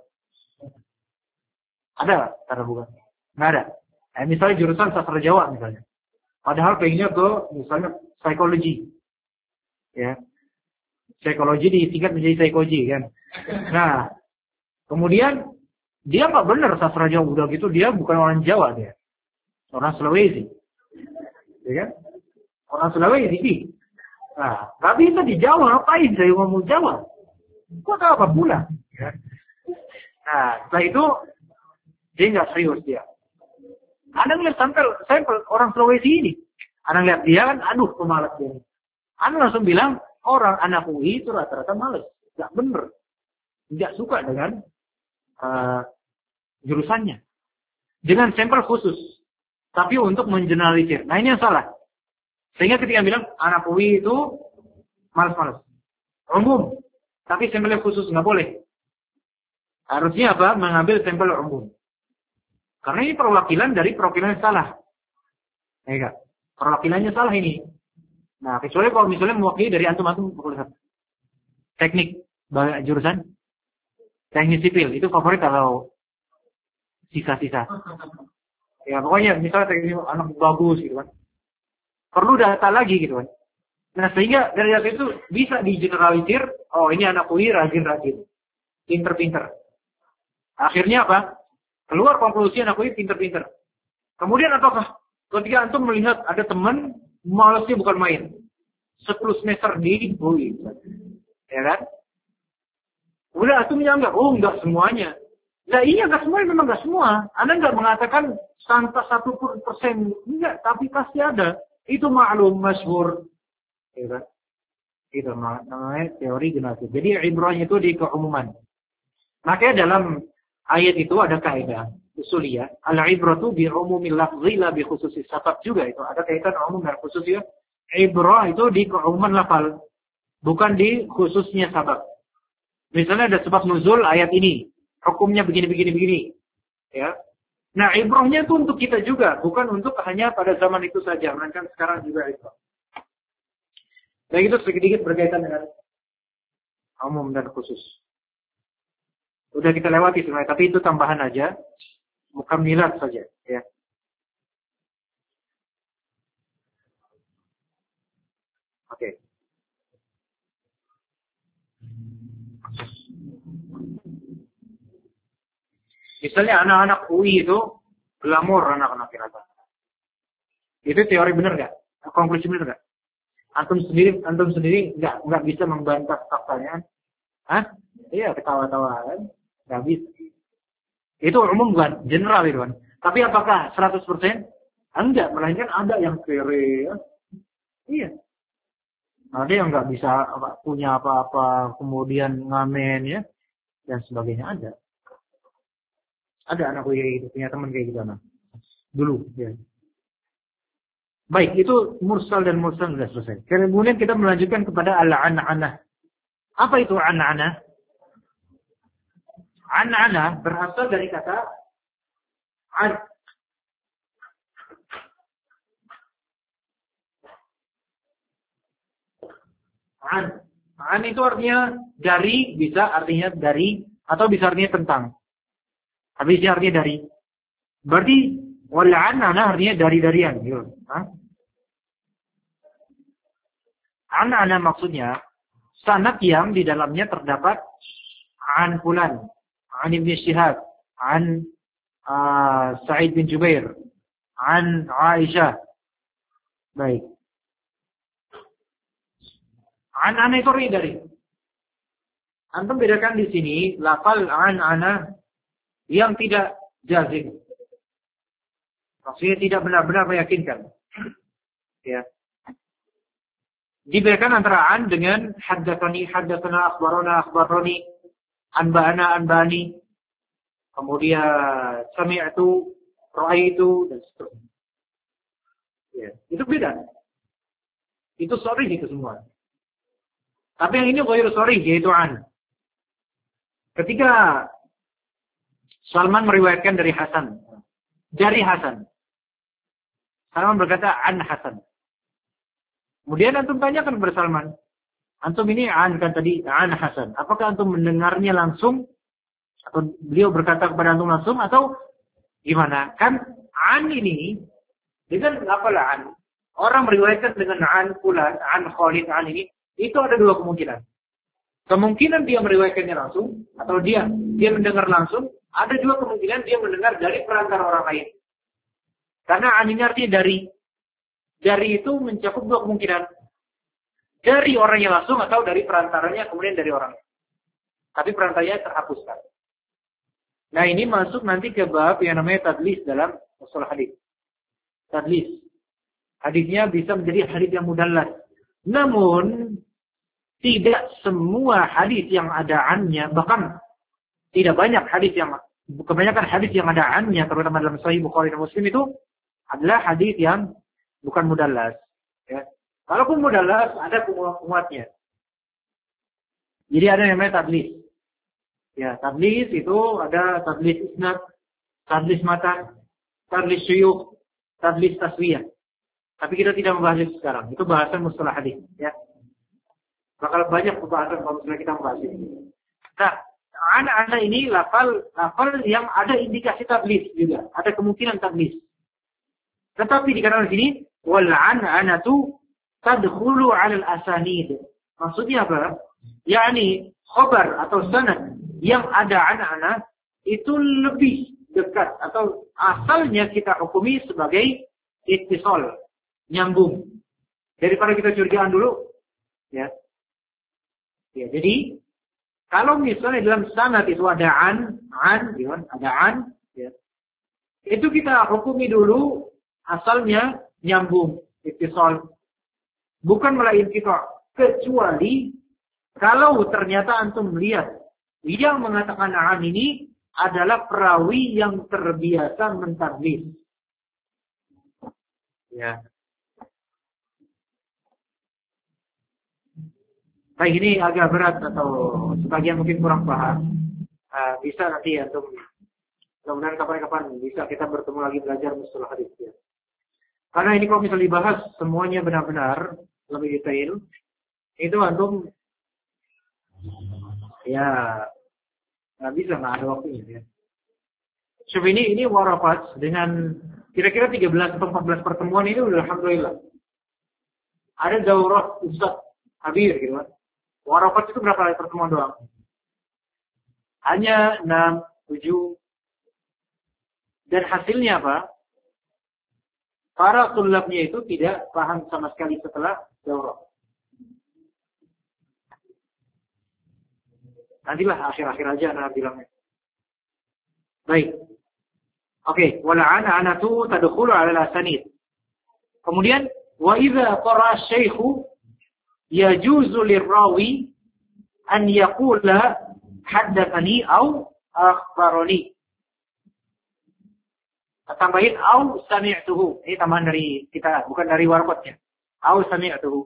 Ada tata boga? Nggak ada. Eh, misalnya jurusan sastra Jawa misalnya. Padahal pengennya ke misalnya psikologi. Ya. Psikologi disingkat menjadi psikologi kan. Nah, kemudian dia nggak benar sastra Jawa, udah gitu dia bukan orang Jawa dia. Orang Sulawesi. Ya kan? Orang Sulawesi. Nah, nggak bisa di Jawa, ngapain saya ngomong Jawa? Kok tahu apa pula? Ya. Nah, setelah itu dia nggak serius dia. Anda ngeliat sampel, sampel orang Sulawesi ini. Anda ngeliat dia kan, aduh pemalas dia. Anda langsung bilang, orang anak U I itu rata-rata males. Nggak bener. Nggak suka dengan uh, jurusannya. Dengan sampel khusus. Tapi untuk mengeneralisir. Nah ini yang salah. Sehingga ketika bilang anak U I itu malas-malas. Umum. Tapi sampelnya khusus nggak boleh. Harusnya apa? Mengambil sampel umum. Karena ini perwakilan dari perwakilan yang salah. Ya enggak? Perwakilannya salah ini. Nah, kecuali kalau misalnya mewakili dari antum-antum teknik jurusan teknik sipil. Itu favorit atau sisa-sisa. Ya pokoknya misalnya teknik anak bagus gitu kan. Perlu data lagi gitu kan. Nah sehingga dari data itu bisa digeneralisir, oh ini anak U I rajin-rajin, pinter-pinter. Akhirnya apa? Keluar konklusi anak U I pinter-pinter. Kemudian apakah ketika antum melihat ada teman malasnya bukan main, sepuluh semester di U I, ya kan? Udah antum menyanggap, oh enggak semuanya. Nah iya enggak semuanya, memang enggak semua. Anda enggak mengatakan tanpa satu persen, enggak, tapi pasti ada. Itu maklum masyhur, ya kan? Itu namanya teori generasi. Jadi ibrahnya itu di keumuman. Makanya dalam ayat itu ada kaidah usuliyah, al-ibratu bi umumil lafzi la bi khususis sabab juga itu. Ada kaitan umum dan khusus ya. Ibrah itu di keumuman lafal, bukan di khususnya sabab. Misalnya ada sebab nuzul ayat ini, hukumnya begini begini begini. Ya. Nah, ibrahnya itu untuk kita juga, bukan untuk hanya pada zaman itu saja, melainkan sekarang juga ibrah. Dan itu sedikit berkaitan dengan umum dan khusus. Udah kita lewati sebenarnya, tapi itu tambahan aja, bukan milad saja, ya. Oke. Misalnya anak-anak U I itu glamor anak-anak rata. Itu teori benar nggak? Konklusi benar nggak? Antum sendiri, antum sendiri nggak nggak bisa membantah faktanya. Hah? Iya, ketawa-tawa kan? Nggak bisa. Itu umum bukan? General itu kan? Tapi apakah seratus persen? Enggak, melainkan ada yang kere. Ya? Iya. Ada yang nggak bisa punya apa-apa, kemudian ngamen ya, dan sebagainya ada. Ada anak gue kayak gitu, punya teman kayak gitu anak. Dulu, ya. Baik, itu mursal dan mursal sudah selesai. Kemudian kita melanjutkan kepada al-an'anah. Apa itu an'anah? An'anah berasal dari kata an. An. An itu artinya dari, bisa artinya dari, atau bisa artinya tentang. Tapi ini artinya dari. Berarti wal-an'anah artinya dari-darian. Gitu. An'anah maksudnya sanad yang di dalamnya terdapat an fulan, an Ibn Shihab, an uh, Sa'id bin Jubair, an Aisyah. Baik. An ana itu dari. Antum bedakan di sini lafal an ana yang tidak jazim. Maksudnya tidak benar-benar meyakinkan. Ya. Dibedakan antara an dengan haddatsani, haddatsana, akhbarana, akhbarani, anba'ana, anba'ani. Kemudian sami'tu, ra'aitu dan seterusnya. Ya, itu beda. Itu sharih itu semua. Tapi yang ini ghairu sharih yaitu an. Ketika Salman meriwayatkan dari Hasan, dari Hasan. Salman berkata an Hasan. Kemudian antum tanyakan kepada Salman, antum ini an kan tadi an Hasan. Apakah antum mendengarnya langsung atau beliau berkata kepada antum langsung atau gimana? Kan an ini dengan lafal an, orang meriwayatkan dengan an fulan, an Khalid, an ini, itu ada dua kemungkinan. Kemungkinan dia meriwayatkannya langsung atau dia dia mendengar langsung, ada juga kemungkinan dia mendengar dari perantara orang lain. Karena an ini artinya dari. Dari itu mencakup dua kemungkinan. Dari orangnya langsung atau dari perantaranya kemudian dari orang. Tapi perantaranya terhapuskan. Nah ini masuk nanti ke bab yang namanya tadlis dalam usul hadis. Tadlis. Hadisnya bisa menjadi hadis yang mudallas. Namun tidak semua hadis yang ada annya, bahkan tidak banyak hadis yang kebanyakan hadis yang ada annya, terutama dalam Sahih Bukhari dan Muslim itu adalah hadis yang bukan mudallas. Ya. Kalaupun mudallas, ada penguatnya. Jadi ada yang namanya tadlis. Ya, tadlis itu ada tadlis isnad, tadlis matan, tadlis syuyukh, tadlis taswiyah. Tapi kita tidak membahas itu sekarang. Itu bahasan mustalah hadis. Ya. Bakal banyak pembahasan kalau misalnya kita membahas ini. Nah, anak-anak ini lafal lafal yang ada indikasi tadlis juga. Ada kemungkinan tadlis. Tetapi dikatakan di sini wal an'anatu tadkhulu 'ala al-asanid. Maksudnya apa? yakni khabar atau sanad yang ada anak-anak itu lebih dekat atau asalnya kita hukumi sebagai ittisal, nyambung. Daripada kita curigaan dulu, ya. Ya, jadi kalau misalnya dalam sanad itu ada an, an, ya, ada an, ya. Itu kita hukumi dulu asalnya nyambung, ittisal. Bukan malah inqita', kecuali kalau ternyata antum melihat yang mengatakan an ini adalah perawi yang terbiasa mentadlis. Ya. Baik, ini agak berat atau sebagian mungkin kurang paham. Uh, bisa nanti antum, mudah-mudahan kapan-kapan bisa kita bertemu lagi belajar mustalah hadis. Ya. Karena ini kalau misalnya dibahas semuanya benar-benar lebih detail, itu antum ya nggak bisa, nggak ada waktunya. Ya. Sebab ini ini warafat dengan kira-kira tiga belas atau empat belas pertemuan ini udah alhamdulillah. Ada daurah Ustaz Habir gitu kan. Warafat itu berapa kali pertemuan doang? Hanya enam, tujuh. Dan hasilnya apa? Para tulabnya itu tidak paham sama sekali setelah daurah. Nantilah akhir-akhir aja anak bilangnya. Baik. Oke, okay. Wala an'anatu tadkhulu 'ala al-asanid. Kemudian wa idza qara'a asy-syaikhu yajuzu lirawi an yaqula haddatsani aw akhbarani. Tambahin aw sami'tuhu. Ini tambahan dari kita, bukan dari warqatnya. Aw sami'tuhu.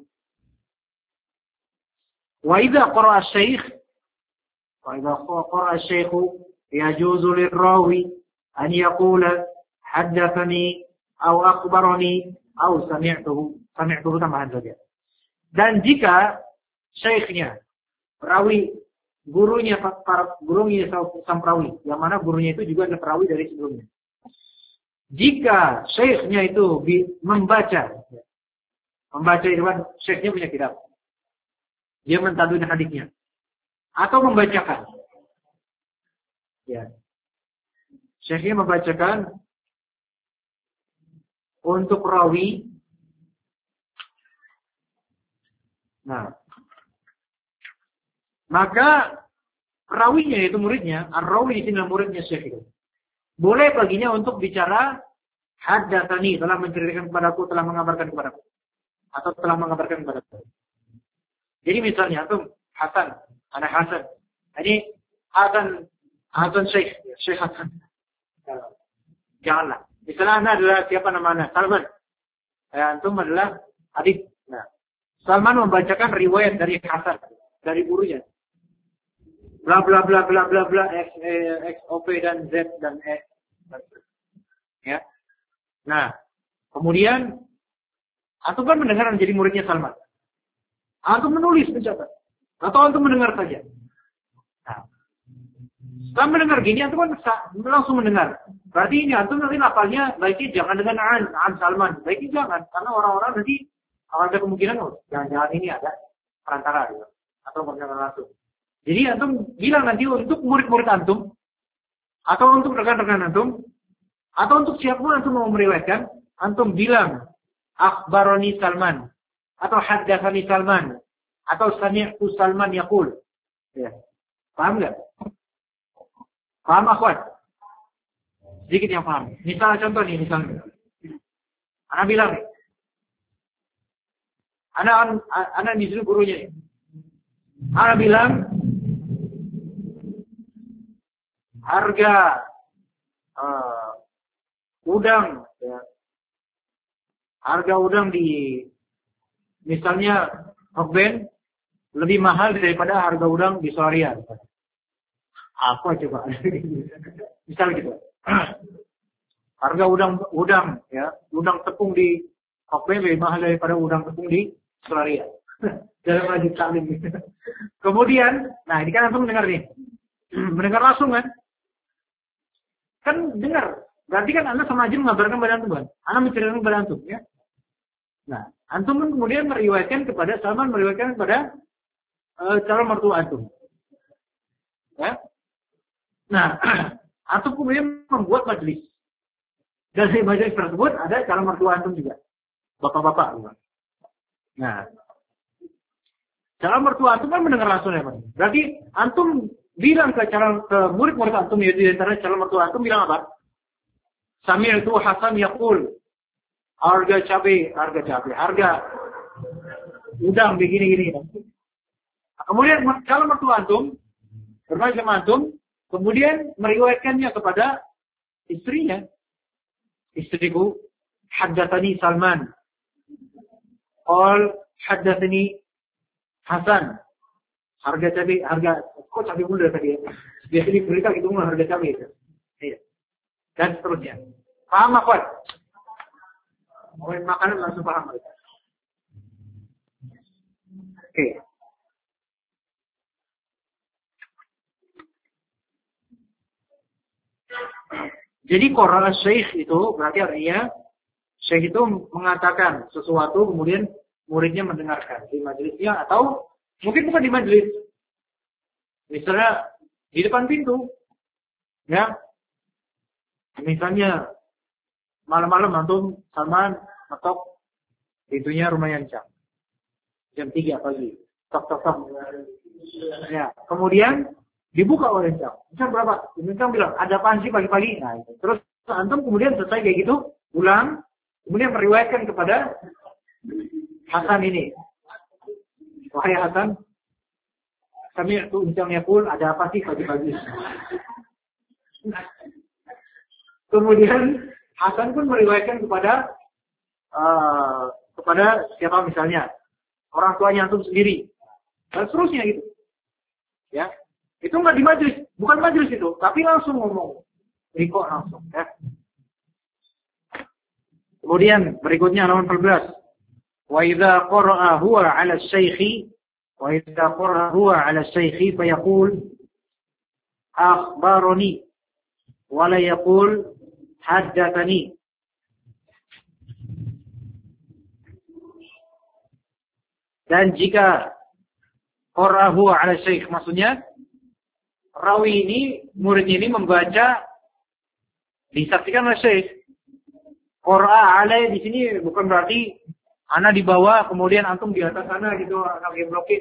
Wa idza qara'a asy-syaikh wa idza qara'a asy-syaikhu yajuzu lirawi an yaqula haddatsani aw akhbarani aw sami'tuhu. Sami'tuhu tambahan saja. Dan jika syekhnya, perawi, gurunya, para gurunya sang perawi, yang mana gurunya itu juga adalah perawi dari sebelumnya. Jika syekhnya itu membaca, membaca itu kan syekhnya punya kitab, dia mentadwin hadisnya, atau membacakan, ya, syekhnya membacakan untuk rawi, nah, maka rawinya itu muridnya, ar-rawi itu muridnya Syekh itu. Boleh baginya untuk bicara haddatsani, telah menceritakan kepadaku, telah mengabarkan kepadaku, atau telah mengabarkan kepadaku. Jadi misalnya itu Hasan, anak Hasan. Ini Hasan, Hasan Syekh, Syekh Hasan. Janganlah. Misalnya anda adalah siapa nama anda? Salman. Ya, antum adalah adik. Nah, Salman membacakan riwayat dari Hasan, dari gurunya. Bla bla bla bla bla bla X, X, O, P dan Z dan E. Ya. Nah, kemudian antum kan mendengar menjadi muridnya Salman. Antum menulis, mencatat. Atau antum mendengar saja. Nah, setelah mendengar gini, antum kan langsung mendengar. Berarti ini antum nanti lafalnya baiknya jangan dengan an, an Salman. Baiknya jangan, karena orang-orang nanti akan ada kemungkinan, oh, jangan-jangan ini ada perantara, gitu. Atau mendengar langsung. Jadi antum bilang nanti untuk murid-murid antum, atau untuk rekan-rekan antum, atau untuk siapapun antum mau meriwayatkan, antum bilang akhbarani Salman, atau haddatsani Salman, atau sami'tu Salman yaqul. Ya. Paham enggak? Paham akhwat? Sedikit yang paham. Misalnya contoh nih, misalnya. Ana bilang nih. Ana ana disuruh gurunya nih. Ana bilang harga uh, udang ya. Harga udang di misalnya Hokben lebih mahal daripada harga udang di Soria. Apa coba? Misal gitu. Harga udang udang ya, udang tepung di Hokben lebih mahal daripada udang tepung di Soria. Dalam hadis taklim. Kemudian, nah ini kan antum mendengar nih. Mendengar langsung kan? Kan dengar. Berarti kan Anda sama aja mengabarkan kepada antum kan? Anda menceritakan kepada antum ya. Nah, antum kemudian meriwayatkan kepada Salman, meriwayatkan kepada uh, calon mertua antum. Ya. Nah, antum kemudian membuat majelis. Dan di majelis tersebut ada calon mertua antum juga. Bapak-bapak. Nah, calon mertua antum kan mendengar langsung ya, Pak. Berarti antum bilang ke calon ke murid-murid antum yaitu di antara calon mertua antum bilang apa? Sami'tu Hasan yaqul, harga cabai, harga cabai, harga udang begini-gini. Kemudian calon mertua antum bermain sama antum, kemudian meriwayatkannya kepada istrinya. Istriku, haddatsani Salman. Qal haddatsani Hasan. Harga cabai, harga kok cabai muda tadi ya? Biasanya berita gitu mah harga cabai itu. Iya. Dan seterusnya. Paham akhwat? Mau makanan langsung paham mereka. Oke. Jadi qara'a syekh itu berarti artinya syekh itu mengatakan sesuatu kemudian muridnya mendengarkan di majelisnya atau mungkin bukan di majelis. Misalnya di depan pintu. Ya. Misalnya malam-malam antum Salman ngetok pintunya rumah Yancang. Jam tiga pagi. Tok tok tok. Ya, kemudian dibuka oleh Yancang. Yancang berapa? Yancang bilang, "Ada apaan sih pagi-pagi?" Nah, itu. Terus antum kemudian selesai kayak gitu, pulang, kemudian meriwayatkan kepada Hasan ini. Wahai Hasan, kami itu Yancang yaqul, ada apa sih pagi-pagi? Kemudian Hasan pun meriwayatkan kepada uh, kepada siapa misalnya orang tuanya antum sendiri dan seterusnya gitu, ya itu nggak di majelis, bukan majelis itu, tapi langsung ngomong, riko langsung. Ya. Kemudian berikutnya halaman empat belas. Wa idza qara'a huwa 'ala asy-syaikhi wa idza qara'a huwa 'ala asy-syaikhi fa yaqul akhbarani wa la yaqul haddatsani. Dan jika qarahu ala syekh, maksudnya rawi ini, muridnya ini membaca disaksikan oleh syekh. Qura'a alai di sini bukan berarti ana di bawah kemudian antum di atas sana gitu lagi blokir.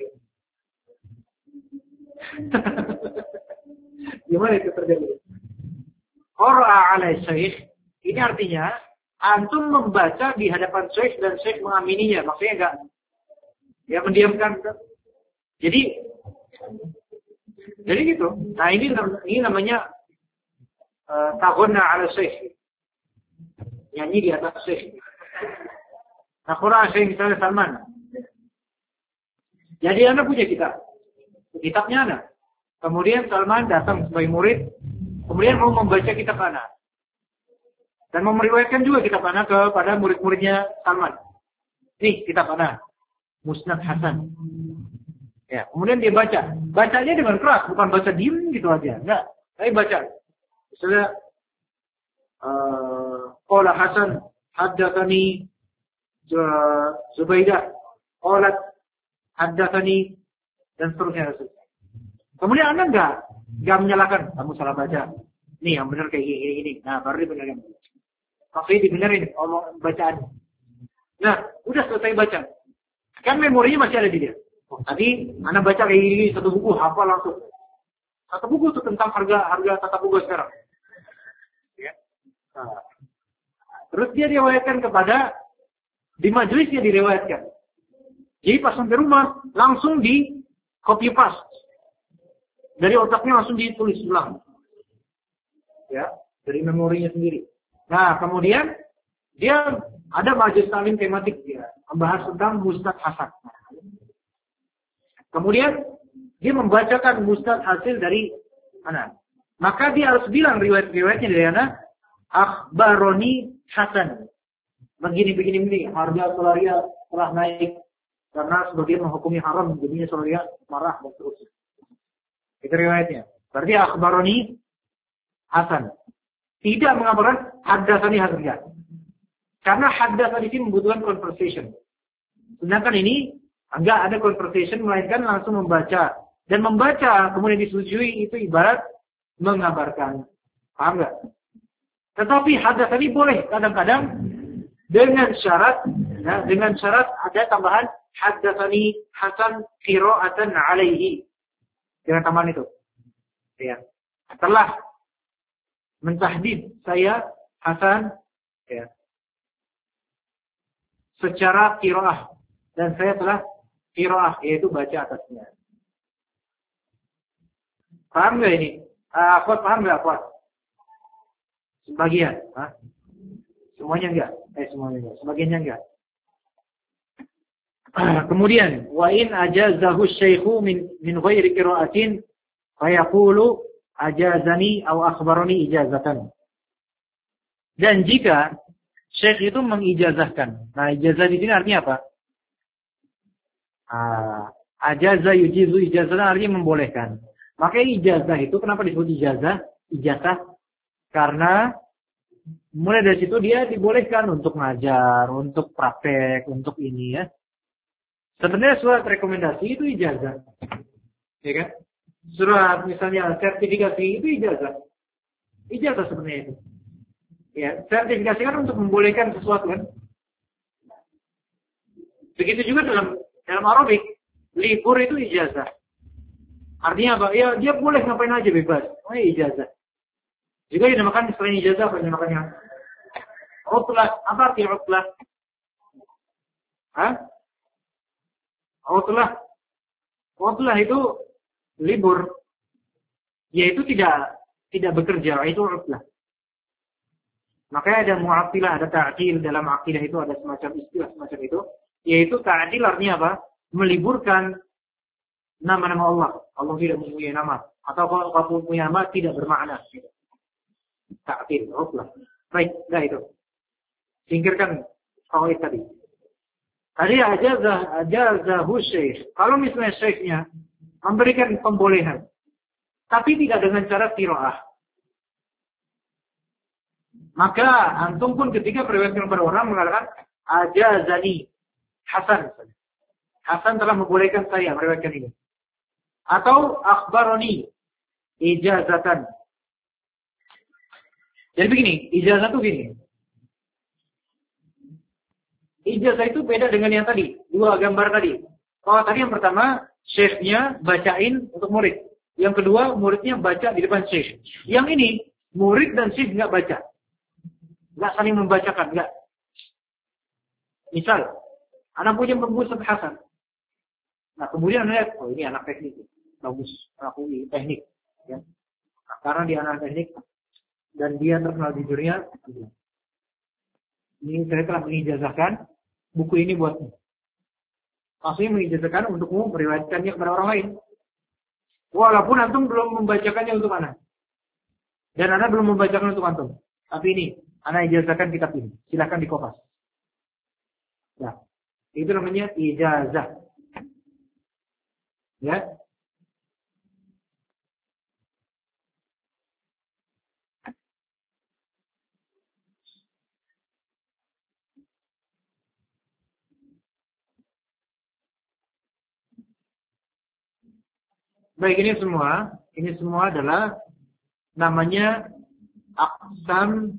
Gimana itu terjadi? Qura'a alai syekh ini artinya antum membaca di hadapan syekh dan syekh mengamininya. Maksudnya enggak ya mendiamkan. Jadi jadi gitu. Nah, ini ini namanya uh, taghunna 'ala syekh. Nyanyi di atas syekh. Nah, Quran syekh misalnya Salman. Jadi Anda punya kitab. Kitabnya Anda. Kemudian Salman datang sebagai murid, kemudian mau membaca kitab Anda. Dan mau meriwayatkan juga kitab Anda kepada murid-muridnya Salman. Nih kitab Anda. Musnad Hasan. Ya, kemudian dia baca. Bacanya dengan keras, bukan baca diem gitu aja. Enggak, tapi baca. Misalnya qala uh, Hasan haddatsani Zubaidah, qalat haddatsani dan seterusnya. Kemudian Anda enggak enggak menyalahkan, kamu salah baca. Nih yang benar kayak gini, gini. Nah, baru dibenerin. Maksudnya dibenerin omong bacaan. Nah, udah selesai baca. Kan memorinya masih ada di dia. Oh, tadi Anda baca kayak gini satu buku hafal langsung. Satu buku itu tentang harga harga tata buku sekarang. Ya. Nah. Terus dia diriwayatkan kepada di majelis dia diriwayatkan. Jadi pas sampai rumah langsung di copy paste. Dari otaknya langsung ditulis ulang. Ya, dari memorinya sendiri. Nah, kemudian dia ada majelis taklim tematik dia membahas tentang Musnad Hasan. Kemudian dia membacakan musnad hasil dari mana? Maka dia harus bilang riwayat-riwayatnya dari mana? Akhbaroni Hasan. Begini begini begini. Harga solaria telah naik karena sebagian menghukumi haram, jadinya solaria marah dan seterusnya. Itu riwayatnya. Berarti akhbaroni Hasan. Tidak mengabarkan haddatsani Hasan. Karena haddatsani ini membutuhkan conversation. Sedangkan ini enggak ada conversation, melainkan langsung membaca. Dan membaca, kemudian disetujui, itu ibarat mengabarkan. Paham enggak? Tetapi haddatsani boleh kadang-kadang dengan syarat, ya, dengan syarat ada tambahan haddatsani Hasan qira'atan alaihi. Dengan tambahan itu. Ya. Setelah mentahdid saya Hasan, ya, secara qira'ah. Dan saya telah qira'ah, yaitu baca atasnya. Paham nggak ini? Uh, Akhwat paham nggak akhwat? Sebagian. Hah? Semuanya enggak? Eh semuanya enggak. Sebagiannya enggak. Kemudian, wa in ajazahu syaikhu min min ghairi qira'atin fa yaqulu ajazani aw akhbarani ijazatan. Dan jika syekh itu mengijazahkan. Nah, ijazah di sini artinya apa? Ah, ajazah yujizu ijazah artinya membolehkan. Maka ijazah itu kenapa disebut ijazah? Ijazah karena mulai dari situ dia dibolehkan untuk ngajar, untuk praktek, untuk ini ya. Sebenarnya surat rekomendasi itu ijazah. Ya kan? Surat misalnya sertifikasi itu ijazah. Ijazah sebenarnya itu. Ya, sertifikasi kan untuk membolehkan sesuatu kan. Begitu juga dalam dalam Arabik, libur itu ijazah. Artinya apa? Ya, dia boleh ngapain aja bebas. Oh, ya, ijazah. Juga dinamakan selain ijazah apa dinamakannya? Utlah. Apa arti utlah? Hah? Utlah. Utlah itu libur. Yaitu tidak tidak bekerja. Itu utlah. Makanya ada mu'attilah, ada ta'til dalam akidah itu ada semacam istilah semacam itu. Yaitu ta'til artinya apa? Meliburkan nama-nama Allah. Allah tidak mempunyai nama. Atau kalau punya nama tidak bermakna. Ta'til, utlah. Baik, dah itu. Singkirkan kawaid tadi. Tadi ajazah, ajazahu syekh. Kalau misalnya syekhnya memberikan pembolehan. Tapi tidak dengan cara qiraah. Maka antum pun ketika meriwayatkan kepada orang mengatakan ajazani Hasan. Hasan telah membolehkan saya meriwayatkan ini. Atau akhbaroni ijazatan. Jadi begini, ijazah itu begini. Ijazah itu beda dengan yang tadi, dua gambar tadi. Kalau tadi yang pertama, syekhnya bacain untuk murid. Yang kedua, muridnya baca di depan syekh. Yang ini, murid dan syekh nggak baca. Nggak saling membacakan, nggak. Misal, anak punya Mus'haf Hasan. Nah, kemudian lihat, oh ini anak teknik. Bagus, anak U I, teknik. Ya. Nah, karena dia anak teknik, dan dia terkenal jujurnya, ini saya telah mengijazahkan buku ini buatmu. Maksudnya mengijazahkan untukmu meriwayatkannya kepada orang lain. Walaupun antum belum membacakannya untuk anak. Dan anak belum membacakan untuk antum. Tapi ini, anak ijazahkan kitab ini. Silakan dikopas. Nah, itu namanya ijazah. Ya. Baik, ini semua, ini semua adalah namanya aqsam.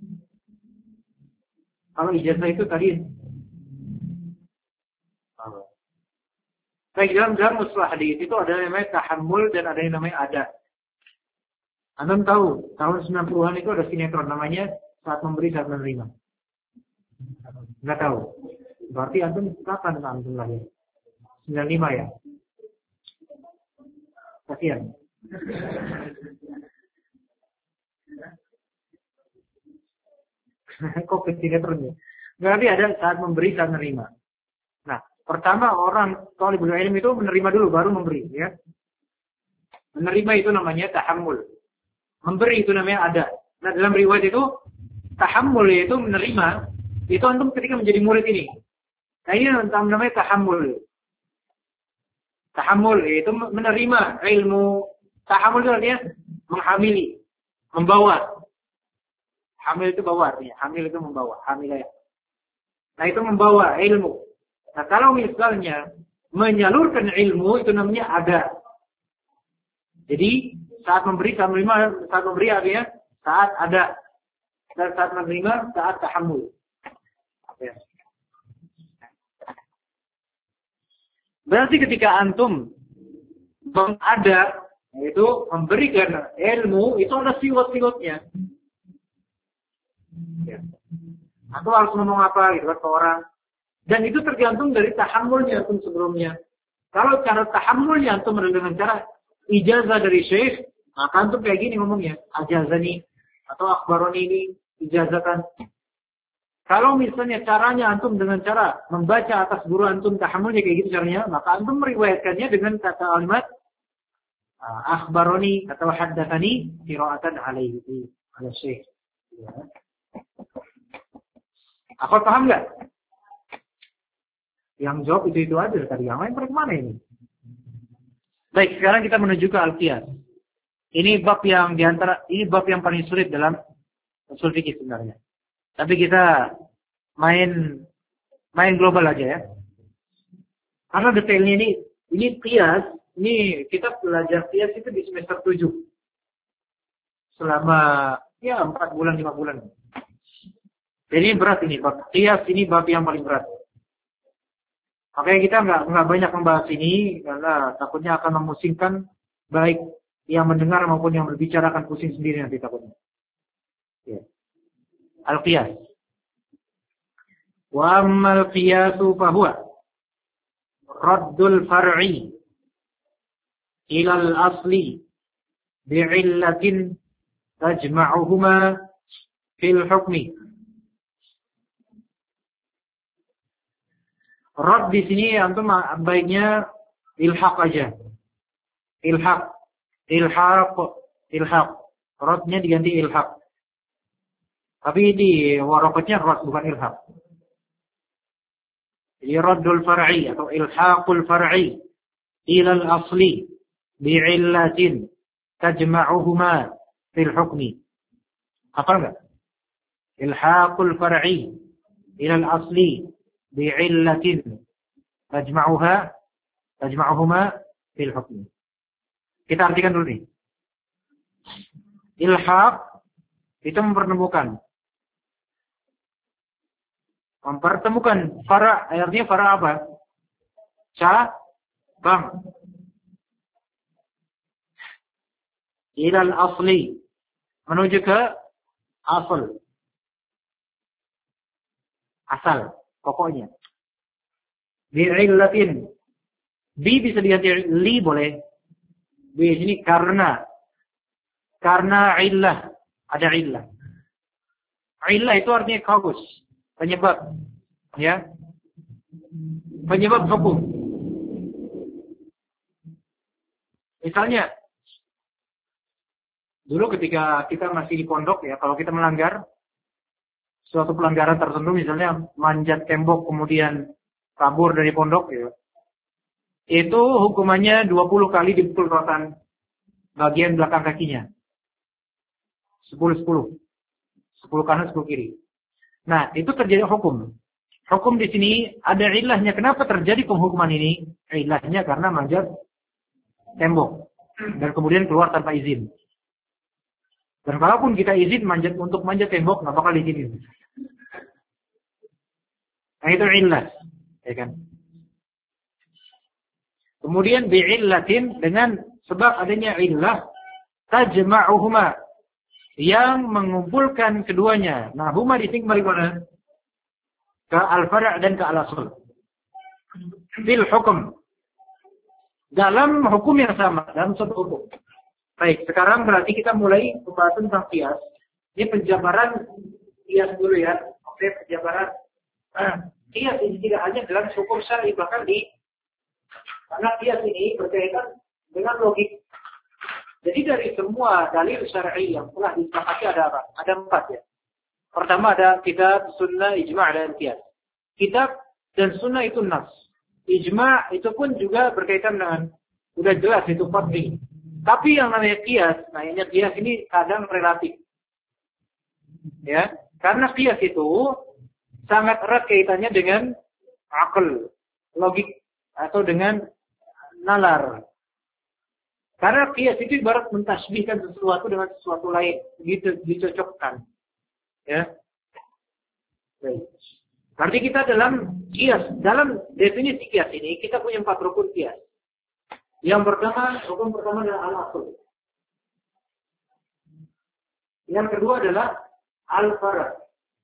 Kalau ijazah itu tadi. Baik, dalam dalam mustalah hadis itu ada yang namanya tahammul dan ada yang namanya ada. Antum tahu, tahun sembilan puluhan itu ada sinetron namanya Saat Memberi Saat Menerima. Enggak tahu. Berarti antum kapan antum lahir? sembilan puluh lima ya? Kasihan. Kok ke sinetronnya? Berarti ada Saat Memberi Saat Menerima. Nah, pertama orang thalibul ilm itu menerima dulu baru memberi, ya. Menerima itu namanya tahammul. Memberi itu namanya ada. Nah, dalam riwayat itu tahammul yaitu menerima itu antum ketika menjadi murid ini. Nah, ini namanya tahammul. Tahammul yaitu menerima ilmu. Tahammul itu artinya menghamili, membawa. Hamil itu bawa artinya. Hamil itu membawa. Hamilah. Nah, itu membawa ilmu. Nah, kalau misalnya menyalurkan ilmu itu namanya ada. Jadi saat memberi, saat menerima, saat memberi artinya saat ada. Dan saat menerima, saat tahammul. Ya. Berarti ketika antum mengada, yaitu memberikan ilmu, itu ada siwat-siwatnya. Ya. Atau harus ngomong apa gitu kan ke orang. Dan itu tergantung dari tahammulnya antum sebelumnya. Kalau cara tahammulnya antum dengan cara ijazah dari syekh, maka antum kayak gini ngomongnya, ajazani atau akhbaroni ini ijazahkan. Kalau misalnya caranya antum dengan cara membaca atas guru antum tahammulnya kayak gitu caranya, maka antum meriwayatkannya dengan kata kalimat akhbaroni atau haddatsani qira'atan alaihi ala syekh. Ya. Aku paham enggak? Yang jawab itu-itu aja tadi. Yang lain pergi mana ini? Baik, sekarang kita menuju ke al-qiyas. Ini bab yang diantara ini bab yang paling sulit dalam usul fikih sebenarnya. Tapi kita main main global aja ya. Karena detailnya ini ini qiyas, ini kita belajar qiyas itu di semester tujuh. Selama ya empat bulan lima bulan. Jadi ini berat ini bab qiyas, ini bab yang paling berat. Makanya kita nggak nggak banyak membahas ini karena takutnya akan memusingkan baik yang mendengar maupun yang berbicara akan pusing sendiri nanti takutnya. Ya. Al-qiyas. Wa ammal qiyasu fa huwa raddul far'i ila al-asli bi'illatin tajma'uhuma fil hukmi. Rad di sini antum baiknya ilhaq aja. Ilhaq, ilhaq, ilhaq. Radnya diganti ilhaq. Tapi di waraqatnya rad bukan ilhaq. Jadi raddul far'i atau ilhaqul far'i ila al-asli bi'illatin tajma'uhuma fil hukmi. Hafal enggak? Ilhaqul far'i ila al-asli bi'illatin tajma'uha tajma'uhuma fil hukm. Kita artikan dulu nih. Ilhaq itu mempertemukan Mempertemukan fara, artinya fara apa? Cabang. Ilal asli. Menuju ke asal. Asal. Pokoknya. Bi'illatin. Bi bisa diganti li boleh. Bi sini karena. Karena illah. Ada illah. Illah itu artinya kaus. Penyebab. Ya. Penyebab hukum. Misalnya. Dulu ketika kita masih di pondok ya. Kalau kita melanggar. Suatu pelanggaran tertentu. Misalnya manjat tembok kemudian kabur dari pondok ya. Itu hukumannya dua puluh kali dipukul rotan bagian belakang kakinya. sepuluh sepuluh. sepuluh kanan, sepuluh kiri. Nah, itu terjadi hukum. Hukum di sini ada ilahnya. Kenapa terjadi penghukuman ini? Ilahnya karena manjat tembok. Dan kemudian keluar tanpa izin. Dan kalaupun kita izin manjat untuk manjat tembok, nggak bakal izinin. Nah, itu ilah. Ya kan? Kemudian bi'illatin dengan sebab adanya illah tajma'uhuma yang mengumpulkan keduanya. Nah, huma di sini kembali mana? Ke al-fara' dan ke al-asl. Bil hukum. Dalam hukum yang sama, dalam satu hukum. Baik, sekarang berarti kita mulai pembahasan tentang qiyas. Ini penjabaran qiyas dulu ya. Oke, penjabaran. Qiyas ini tidak hanya dalam hukum syar'i, bahkan di karena qiyas ini berkaitan dengan logik. Jadi dari semua dalil syar'i yang telah disepakati ada apa? Ada empat ya. Pertama ada kitab, sunnah, ijma' dan qiyas. Kitab dan sunnah itu nas. Ijma' itu pun juga berkaitan dengan sudah jelas itu qat'i. Tapi yang namanya qiyas, nah ini qiyas ini kadang relatif. Ya, karena qiyas itu sangat erat kaitannya dengan akal, logik atau dengan nalar. Karena qiyas itu ibarat mentasbihkan sesuatu dengan sesuatu lain, gitu dicocokkan. Ya. Baik. Berarti kita dalam qiyas, dalam definisi qiyas ini kita punya empat rukun qiyas. Yang pertama, rukun pertama adalah al-asl. Yang kedua adalah al-fara'.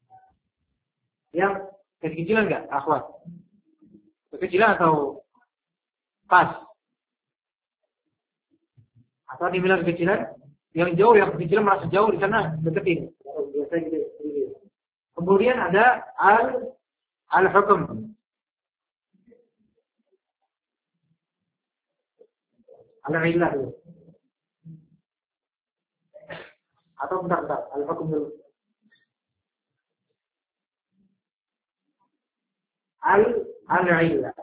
Yang kekecilan enggak, akhwat? Kekecilan atau pas? Atau dibilang kekecilan, yang jauh, yang kekecilan merasa jauh di sana deketin. Kemudian ada al al-hukum. Al-illah dulu. Atau bentar-bentar, al-hukum dulu. Al al-illah.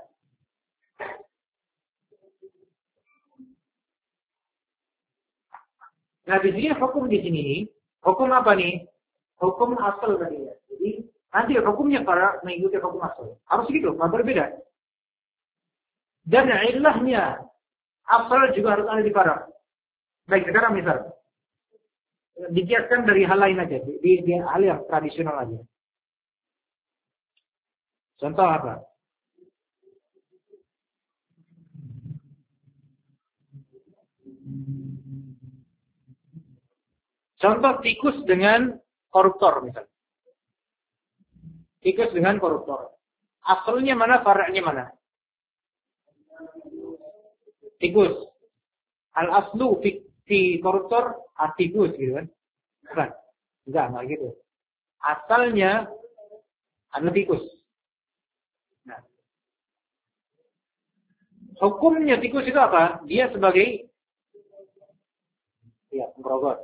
Nah, di sini hukum di sini, hukum apa nih? Hukum asal tadi ya. Jadi nanti hukumnya para mengikuti hukum asal. Harus gitu, nggak berbeda. Dan ilahnya asal juga harus ada di para. Baik, sekarang misal dikiaskan dari hal lain aja, di, di, di hal yang tradisional aja. Contoh apa? Contoh tikus dengan koruptor misalnya. Tikus dengan koruptor. Asalnya mana, fara'nya mana? Tikus. Al-aslu fi, fi koruptor atikus gitu kan. Bukan. Enggak, enggak gitu. Asalnya adalah tikus. Nah. Hukumnya tikus itu apa? Dia sebagai ya, penggerogot.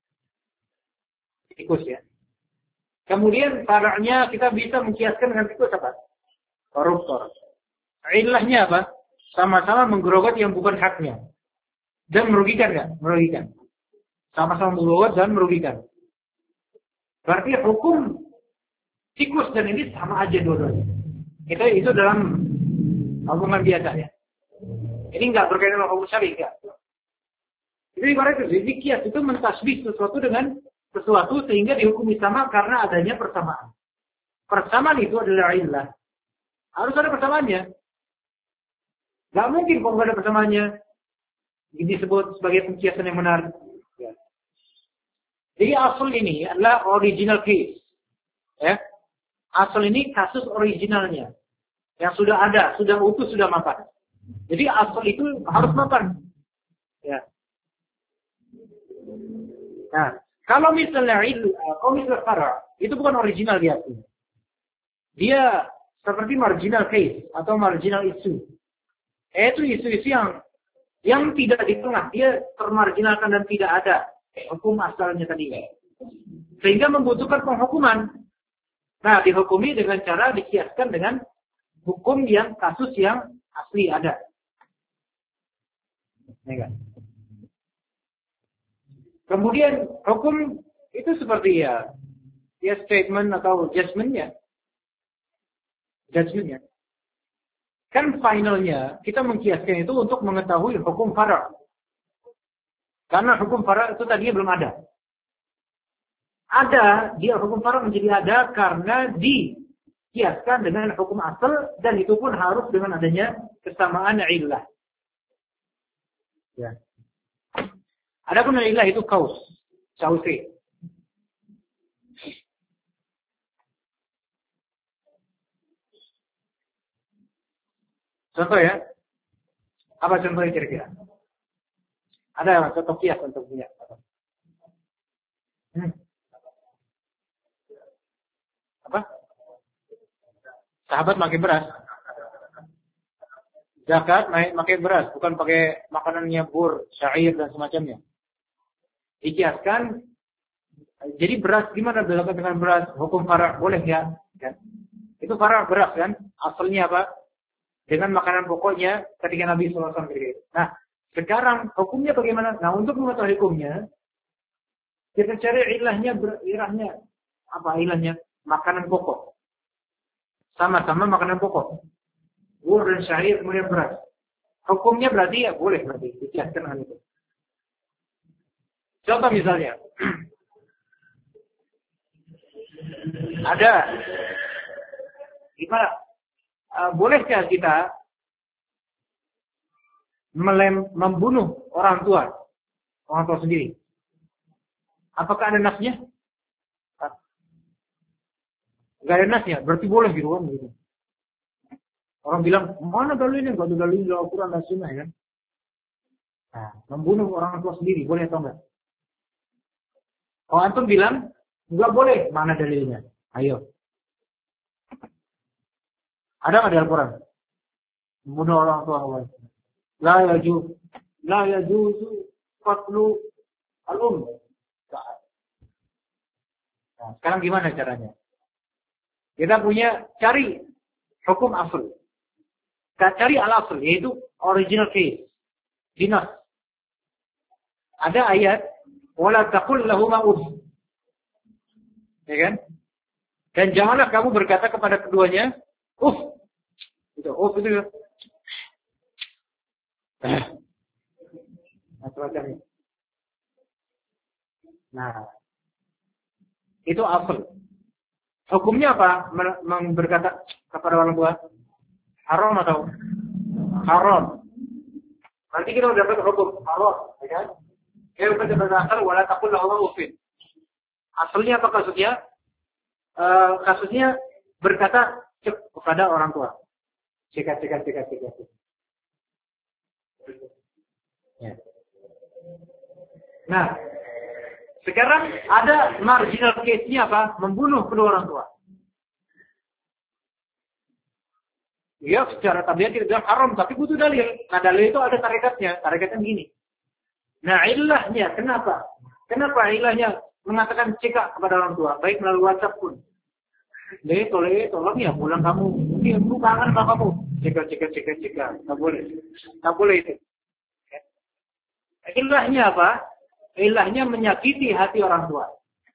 Tikus ya. Kemudian fara'nya kita bisa mengkiaskan dengan tikus apa? Koruptor. Ilahnya apa? Sama-sama menggerogot yang bukan haknya. Dan merugikan nggak? Merugikan. Sama-sama menggerogot dan merugikan. Berarti hukum tikus dan ini sama aja dua-duanya. Itu itu dalam hubungan biasa ya. Ini nggak berkaitan dengan hukum syar'i enggak. Itu ibarat itu. Jadi kias itu mentasbih sesuatu dengan sesuatu sehingga dihukumi sama karena adanya persamaan. persamaan itu adalah illah. Harus ada persamaannya. Gak mungkin kalau nggak ada persamaannya disebut sebagai pengkiasan yang benar. Ya. Jadi asal ini adalah original case. Ya. Asal ini kasus originalnya. Yang sudah ada, sudah utuh, sudah mapan. Jadi asal itu harus mapan. Ya. Nah, kalau misalnya itu, kalau misalnya fara, itu bukan original dia. Dia seperti marginal case atau marginal issue. Itu isu-isu yang yang tidak di tengah, dia termarginalkan dan tidak ada hukum asalnya tadi. Sehingga membutuhkan penghukuman. Nah, dihukumi dengan cara dikiaskan dengan hukum yang kasus yang asli ada. Kemudian hukum itu seperti ya, ya statement atau judgment-nya. Judgment-nya. Kan finalnya kita mengkiaskan itu untuk mengetahui hukum fara'. Karena hukum fara' itu tadinya belum ada. Ada, dia hukum fara' menjadi ada karena dikiaskan dengan hukum asal dan itu pun harus dengan adanya kesamaan illah. Ya. Adapun illah itu kaus, cause. Contoh ya, apa contohnya kira-kira? Ada contoh kias untuk punya. Hmm. Apa? Sahabat pakai beras. Zakat pakai beras, bukan pakai makanannya bur, syair dan semacamnya. Dikiaskan, jadi beras gimana belakan dengan beras? Hukum fara' boleh ya? Kan? Itu fara' beras kan? Asalnya apa? Dengan makanan pokoknya ketika Nabi shallallahu alaihi wasallam. Nah, sekarang hukumnya bagaimana? Nah, untuk mengetahui hukumnya, kita cari ilahnya, ilahnya apa ilahnya? Makanan pokok. Sama-sama makanan pokok. Bur dan syair kemudian beras. Hukumnya berarti ya boleh berarti dikiaskan dengan itu. Contoh misalnya, ada gimana? Uh, bolehkah kita melem, membunuh orang tua, orang tua sendiri? Apakah ada nasnya? Enggak ada nasnya, berarti boleh gitu kan? Gitu. Orang bilang, mana dalilnya? Enggak ada dalil di Al-Quran dan Sunnah ya. Nah, membunuh orang tua sendiri, boleh atau enggak? Kalau antum bilang, enggak boleh, mana dalilnya? Ayo. Ada nggak di Al-Quran? Membunuh orang tua Allah. La yajuz, la yajuzu qatlu al-um. Nah, sekarang gimana caranya? Kita punya cari hukum asal. Kita cari al-asal, yaitu original case. Dinas. Ada ayat, wala taqul lahuma uff. Ya kan? Dan janganlah kamu berkata kepada keduanya, uff. Itu, uff itu. Nah, itu asal. Hukumnya apa? Berkata kepada orang tua haram atau haram. Nanti kita udah dapat hukum haram, ya kan? Kita udah dapat asal wala taqul lahum uffin. Asalnya apa kasusnya? Uh, kasusnya berkata cek kepada orang tua. Cekat, cekat, cekat, cekat. Ya. Nah, sekarang ada marginal case-nya apa? Membunuh kedua orang tua. Ya, secara tabiat tidak bilang haram, tapi butuh dalil. Nah, dalil itu ada tarikatnya. Tarikatnya begini. Nah, ilahnya, kenapa? Kenapa ilahnya mengatakan cekak kepada orang tua? Baik melalui WhatsApp pun. Le, tolong, tolong ya, pulang kamu. Mungkin aku kangen sama kamu. Cekak, cekak, cekak, cekak. Tak boleh. Tak boleh itu. Ilahnya apa? Ilahnya menyakiti hati orang tua.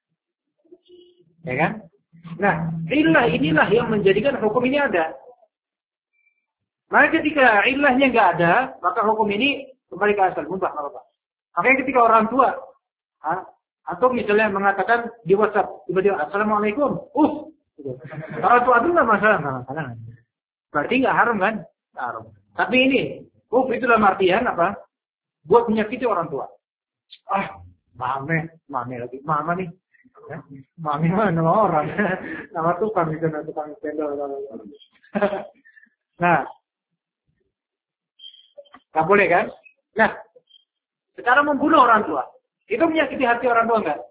Ya kan? Nah, ilah inilah yang menjadikan hukum ini ada. Maka ketika ilahnya nggak ada, maka hukum ini kembali ke asal, mubah apa? Makanya ketika orang tua, ha, atau misalnya mengatakan di WhatsApp, tiba-tiba Assalamualaikum, uff, Gitu. Orang tua itu nggak masalah, nggak masalah. Berarti nggak haram kan? Nggak haram. Tapi ini, oh itu dalam artian apa? Buat menyakiti orang tua. Ah, mame, mame lagi, mama nih. Ya, mame mana nama orang? Nama tukang itu, nama tukang cendol. Nah, nggak boleh kan? Nah, sekarang membunuh orang tua, itu menyakiti hati orang tua nggak?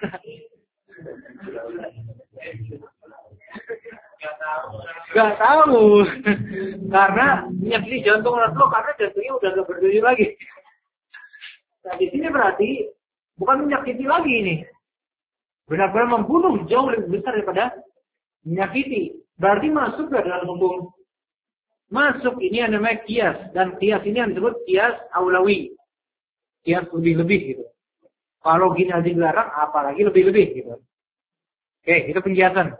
Gak tahu, karena menyakiti jantung orang tua karena jantungnya udah gak berdiri lagi. Nah di sini berarti bukan menyakiti lagi ini, benar-benar membunuh jauh lebih besar daripada menyakiti. Berarti masuk ke dalam hukum. Masuk ini yang namanya kias, dan kias ini yang disebut kias aulawi, kias lebih-lebih gitu. Kalau gini aja dilarang, apalagi lebih-lebih gitu. Oke, itu penjelasan.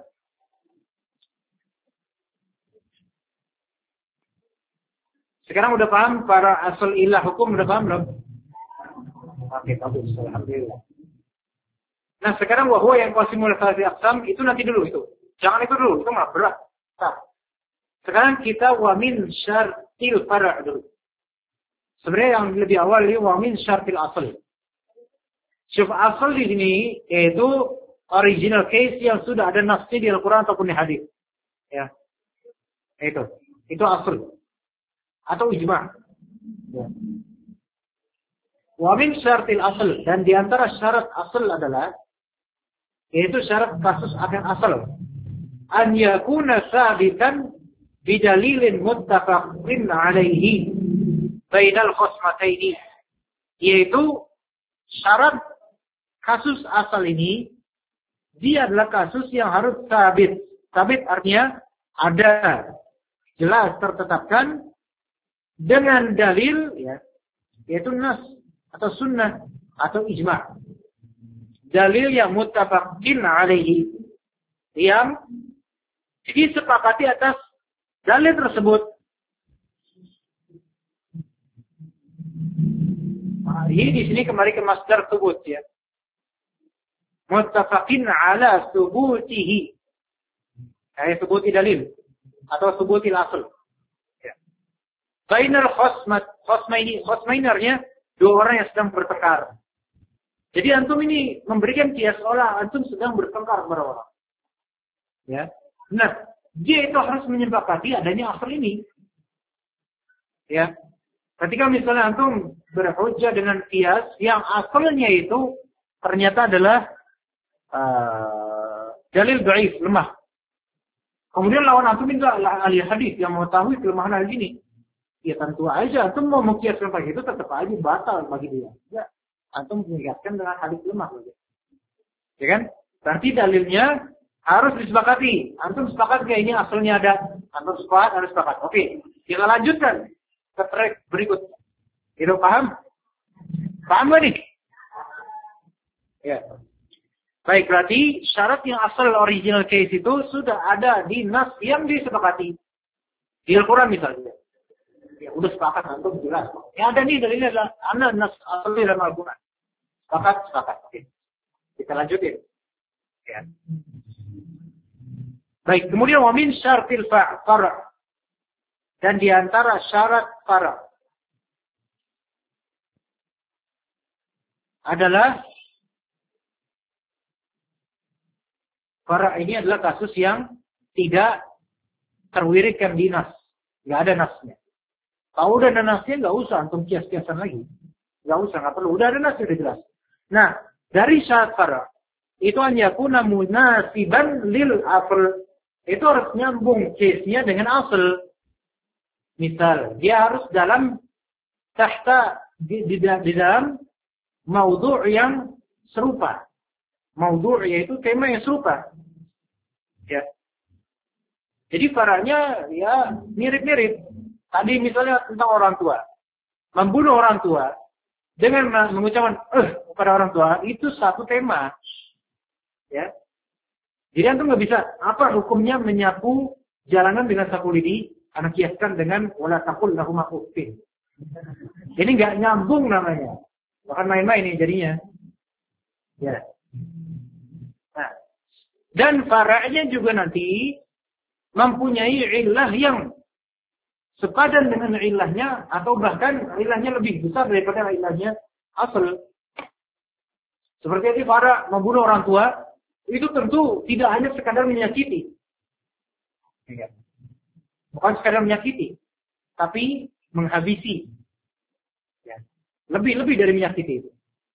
Sekarang udah paham para asal ilah hukum, udah paham belum? Oke, bagus. Alhamdulillah. Nah, sekarang wahwa yang qasimul salasi aqsam itu nanti dulu itu. Jangan itu dulu, itu mah berat. Nah, sekarang kita wa min syartil fara' dulu. Sebenarnya yang lebih awal ini wa min syartil asal. Syuf asal di sini yaitu original case yang sudah ada nasnya di Al-Quran ataupun di hadis. Ya. Itu. Itu asal. Atau ijma'. Ya. Wa min syartil asal, dan di antara syarat asal adalah yaitu syarat kasus akan asal. An yakuna sabitan bidalilin muttafaqin alaihi bainal khosmataini. Yaitu syarat kasus asal ini dia adalah kasus yang harus sabit. Sabit artinya ada, jelas tertetapkan dengan dalil, ya, yaitu nas atau sunnah atau ijma'. Dalil yang muttafaqin alaihi, yang disepakati atas dalil tersebut. Nah, ini di sini kembali ke masdar subut, ya. Muttafaqin ala subutihi. Kayak subuti dalil atau subutil asl. Bainal khosmat, khosmaini, khosmainarnya dua orang yang sedang bertengkar. Jadi antum ini memberikan kias olah antum sedang bertengkar kepada orang. Ya, nah dia itu harus menyepakati adanya asal ini. Ya, ketika misalnya antum berhujjah dengan kias yang asalnya itu ternyata adalah uh, dalil dhaif, lemah. Kemudian lawan antum itu adalah ahli hadis yang mengetahui kelemahan hal ini. Ya tentu aja, antum mau mengkiaskan pakai itu tetap aja batal bagi dia. Ya, antum mengiaskan dengan hadis lemah. Ya kan? Berarti dalilnya harus disepakati. Antum sepakat kayak ini asalnya ada. Antum sepakat, harus sepakat. Oke, kita lanjutkan ke track berikut. Itu paham? Paham gak nih? Ya. Baik, berarti syarat yang asal original case itu sudah ada di nas yang disepakati. Di Al-Quran misalnya. Ya udah sepakat, antum jelas. Yang ada nih dalilnya adalah ana nas asli dalam Al-Quran. Sepakat, sepakat. Oke. Kita lanjutin. Ya. Baik, kemudian wa min syartil fara'. Dan di antara syarat fara' adalah fara' ini adalah kasus yang tidak terwiridkan di nas. Enggak ada nasnya. Kalau udah ada nasnya, nggak usah antum kias-kiasan lagi. Nggak usah, nggak perlu. Udah ada nasnya, udah jelas. Nah, dari syarat fara' itu hanya kuna munasiban lil asl. Itu harus nyambung case-nya dengan asal. Misal, dia harus dalam tahta di, di, di dalam maudhu' yang serupa. Maudhu' yaitu tema yang serupa. Ya. Jadi fara'nya ya mirip-mirip. Tadi misalnya tentang orang tua. Membunuh orang tua dengan mengucapkan eh kepada orang tua itu satu tema. Ya. Jadi antum nggak bisa apa hukumnya menyapu jalanan dengan sapu lidi, anak kiaskan dengan wala taqul lahuma uffin. Ini nggak nyambung namanya. Bahkan main-main ini jadinya. Ya. Nah, Dan fara'nya juga nanti mempunyai illah yang sepadan dengan ilahnya atau bahkan ilahnya lebih besar daripada ilahnya asal. Seperti itu fara' membunuh orang tua, itu tentu tidak hanya sekadar menyakiti. Bukan sekadar menyakiti, tapi menghabisi. Lebih-lebih dari menyakiti itu.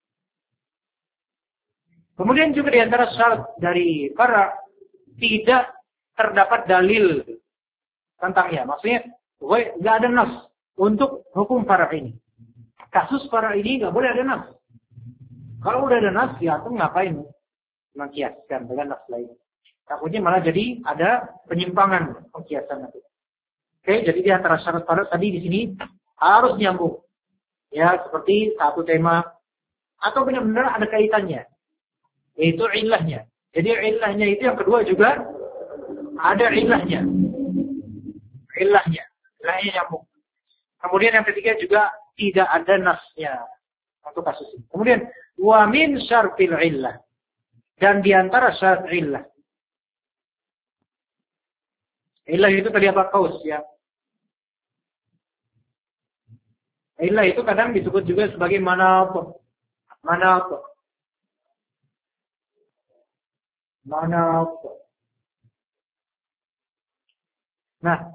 Kemudian juga di antara syarat dari fara' tidak terdapat dalil tentangnya. Maksudnya, nggak ada nas untuk hukum fara' ini. Kasus fara' ini nggak boleh ada nas. Kalau udah ada nas, ya tuh ngapain mengkiaskan dengan nas lain? Takutnya malah jadi ada penyimpangan pengkiasan nanti. Oke, jadi di antara syarat fara' tadi di sini harus nyambung. Ya, seperti satu tema atau benar-benar ada kaitannya. Yaitu ilahnya. Jadi ilahnya itu yang kedua juga ada ilahnya. Ilahnya. Ilahnya nyambung. Kemudian yang ketiga juga tidak ada nasnya untuk kasus ini. Kemudian wa min syartil illah. Dan di antara syarat illah. Illah itu tadi apa kaus ya. Illah itu kadang disebut juga sebagai manat. Manat. Manat. Nah,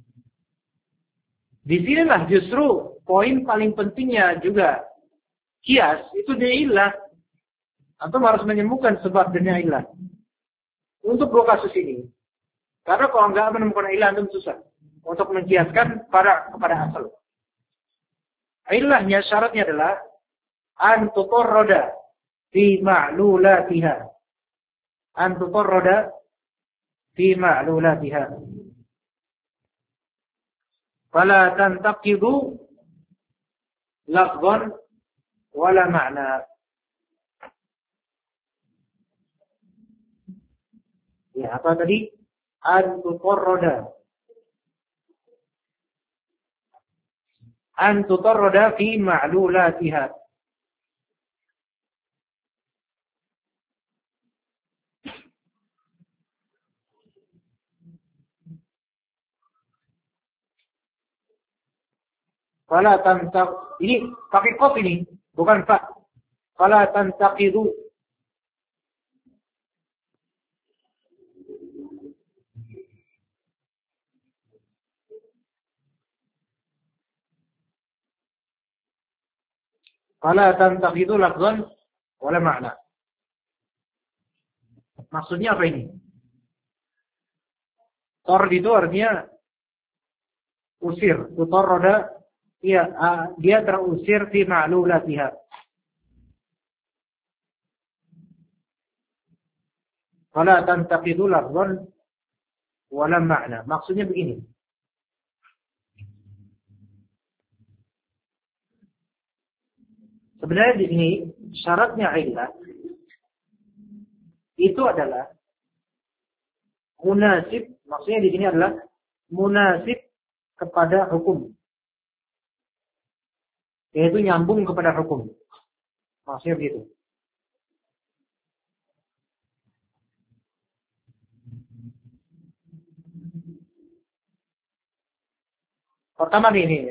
disinilah justru poin paling pentingnya juga kias itu dia ilah. Antum harus menemukan sebab dan ilah untuk dua kasus ini. Karena kalau enggak menemukan ilah antum susah untuk menkiaskan pada kepada asal. Ilahnya syaratnya adalah an tutarrada fi ma'lulatiha. An tutarrada fi ma'lulatiha. Fala tantaqidu lafzan wala ma'na. Ya, apa tadi? An tutarrada. An tutarrada fi ma'lulatiha. Fala tantaq, ini pakai qaf ini, bukan fa. Fala tantaqidu. Fala tantaqidu lafzan wala ma'na. Maksudnya apa ini? Tord itu artinya usir. Tutarrada, iya, dia terusir fi ma'lulatiha. Fala tantaqidu lafzan wala ma'na. Maksudnya begini. Sebenarnya di sini syaratnya illah itu adalah munasib, maksudnya di sini adalah munasib kepada hukum. Yaitu nyambung kepada hukum. Maksudnya begitu. Pertama ini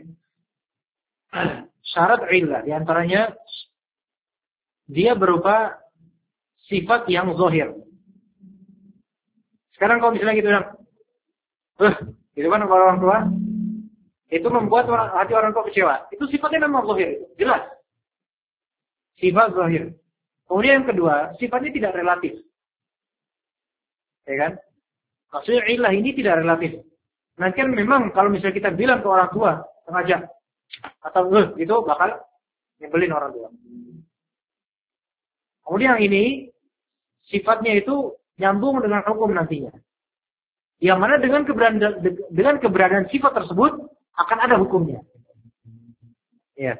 syarat illah diantaranya dia berupa sifat yang zahir. Sekarang kalau misalnya gitu bilang, eh, gitu kan orang tua, itu membuat orang, hati orang tua kecewa. Itu sifatnya memang zahir, jelas. Sifat zahir. Kemudian yang kedua, sifatnya tidak relatif. Ya kan? Maksudnya illah ini tidak relatif. Nanti kan memang kalau misalnya kita bilang ke orang tua, sengaja, atau eh, itu bakal nyebelin orang tua. Kemudian yang ini, sifatnya itu nyambung dengan hukum nantinya. Yang mana dengan keberadaan, dengan keberadaan sifat tersebut, akan ada hukumnya. Ya.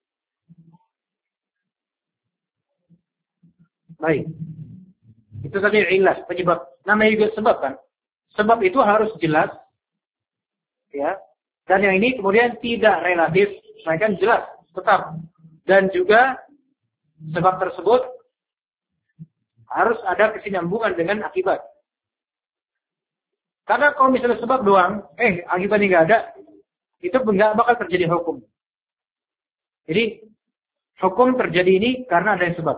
Baik. Itu tadi illah, penyebab. Namanya juga sebab kan. Sebab itu harus jelas. Ya. Dan yang ini kemudian tidak relatif. Melainkan jelas. Tetap. Dan juga sebab tersebut Harus ada kesinambungan dengan akibat. Karena kalau misalnya sebab doang, eh akibatnya nggak ada, itu nggak bakal terjadi hukum. Jadi hukum terjadi ini karena ada yang sebab.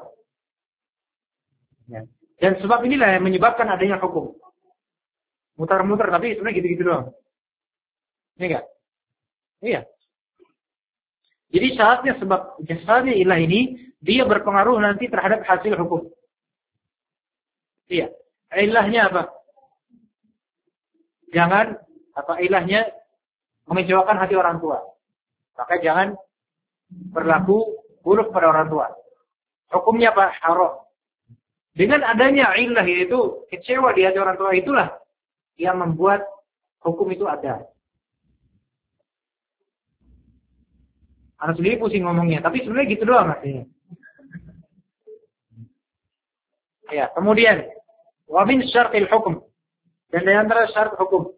Ya. Dan sebab inilah yang menyebabkan adanya hukum. Mutar-mutar tapi sebenarnya gitu-gitu doang. Ini enggak? Iya. Jadi syaratnya sebab syaratnya ilah ini dia berpengaruh nanti terhadap hasil hukum. Iya. Ilahnya apa? Jangan apa ilahnya mengecewakan hati orang tua. Maka jangan berlaku buruk pada orang tua. Hukumnya apa? Haram. Dengan adanya ilah itu kecewa di hati orang tua itulah yang membuat hukum itu ada. Anak sendiri pusing ngomongnya, tapi sebenarnya gitu doang artinya. Ya, kemudian wa min syartil hukum. Dan di antara syarat hukum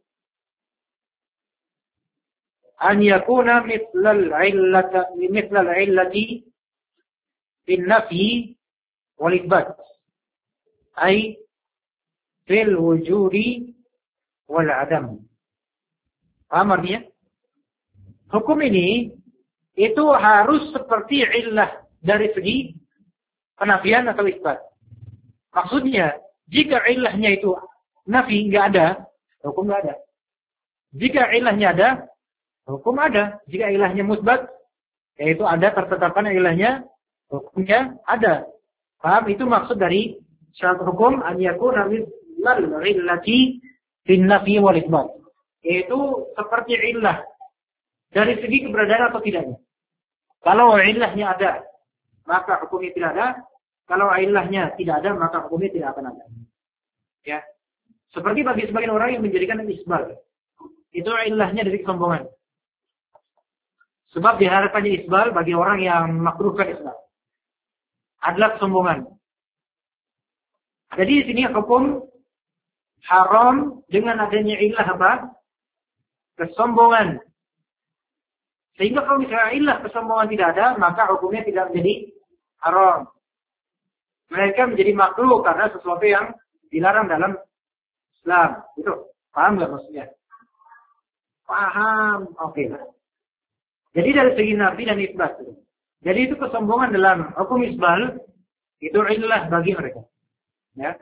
an yakuna mithlal illata mithlal illati bin nafyi wal itsbat ay fil wujudi wal adam. Paham artinya? Hukum ini itu harus seperti illah dari segi penafian atau itsbat. Maksudnya jika illahnya itu nafi nggak ada, hukum nggak ada. Jika ilahnya ada, hukum ada. Jika ilahnya musbat, yaitu ada tertetapkan ilahnya, hukumnya ada. Paham? Itu maksud dari syarat hukum an yakuna mithlal illati fin nafi wal itsbat. Yaitu seperti ilah dari segi keberadaan atau tidaknya. Kalau ilahnya ada, maka hukumnya tidak ada. Kalau ilahnya tidak ada, maka hukumnya tidak akan ada. Ya. Seperti bagi sebagian orang yang menjadikan isbal. Itu ilahnya dari kesombongan. Sebab diharapkannya isbal bagi orang yang makruhkan isbal adalah kesombongan. Jadi di sini hukum haram dengan adanya ilah apa? Kesombongan. Sehingga kalau misalnya ilah kesombongan tidak ada, maka hukumnya tidak menjadi haram. Mereka menjadi makruh karena sesuatu yang dilarang dalam Islam. Itu paham nggak maksudnya? Paham. Oke. Okay. Jadi dari segi nafi dan isbat. Jadi itu kesombongan dalam hukum isbal itu illah bagi mereka. Ya.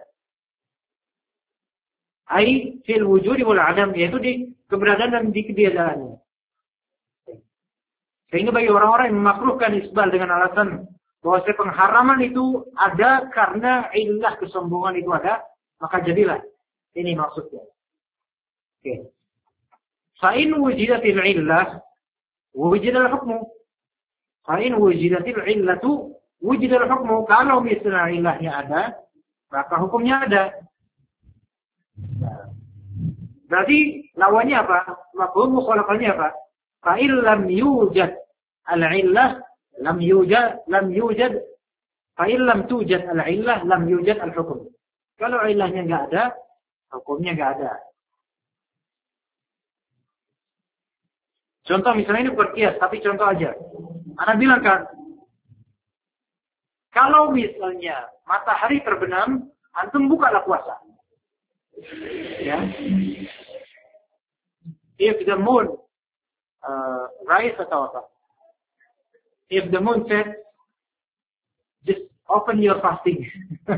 Ai fil wujudi wal adam, yaitu di keberadaan dan di ketiadaannya. Sehingga bagi orang-orang yang memakruhkan isbal dengan alasan bahwa pengharaman itu ada karena illah kesombongan itu ada, maka jadilah ini maksudnya. Oke. Fa'in wujidatil illah wujidal hukmu. Fa'in wujidatil illatu wujidal hukmu. Kalau misalnya illahnya ada, maka hukumnya ada. Berarti lawannya apa? Mafhum mukhalafahnya apa? Fa'in lam yujad al-illah lam yujad lam yujad fa'in lam tujad al-illah lam yujad al-hukm. Kalau illahnya enggak ada, hukumnya enggak ada. Contoh misalnya ini berkias, tapi contoh aja. Ana bilang kan, kalau misalnya matahari terbenam, antum bukalah puasa. Ya. If the moon uh, rise atau apa? If the moon sets, just open your fasting.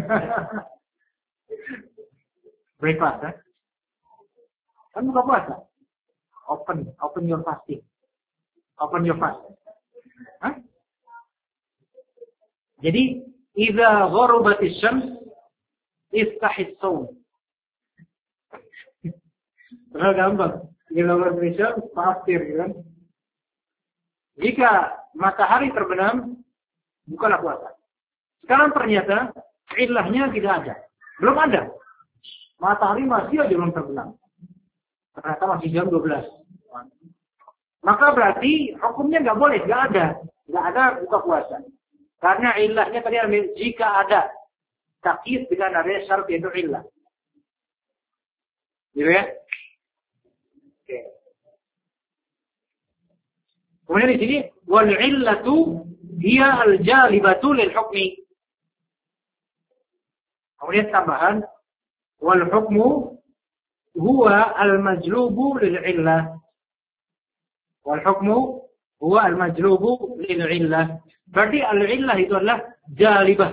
Breakfast, eh? Kan buka puasa. Open, open your fasting. Open your fast. Hah? Jadi, idza gharabatis syams iftahis shaum. Terlalu gampang. Idza gharabatis syams fastir, kan? Jika matahari terbenam, bukalah puasa. Sekarang ternyata ilahnya tidak ada. Belum ada. Matahari masih aja belum terbenam. Ternyata masih jam dua belas. Maka berarti hukumnya nggak boleh, nggak ada, nggak ada buka puasa. Karena ilahnya tadi jika ada takyid dengan adanya syarat yaitu ilah. Gitu ya? Oke. Kemudian di sini wal illatu hiya al jalibatu lil hukmi. Kemudian tambahan, wal hukmu huwa al-majlubu lil-illah. Wal hukmu huwa al-majlubu lil-illah. Berarti al-illah itu adalah jalibah.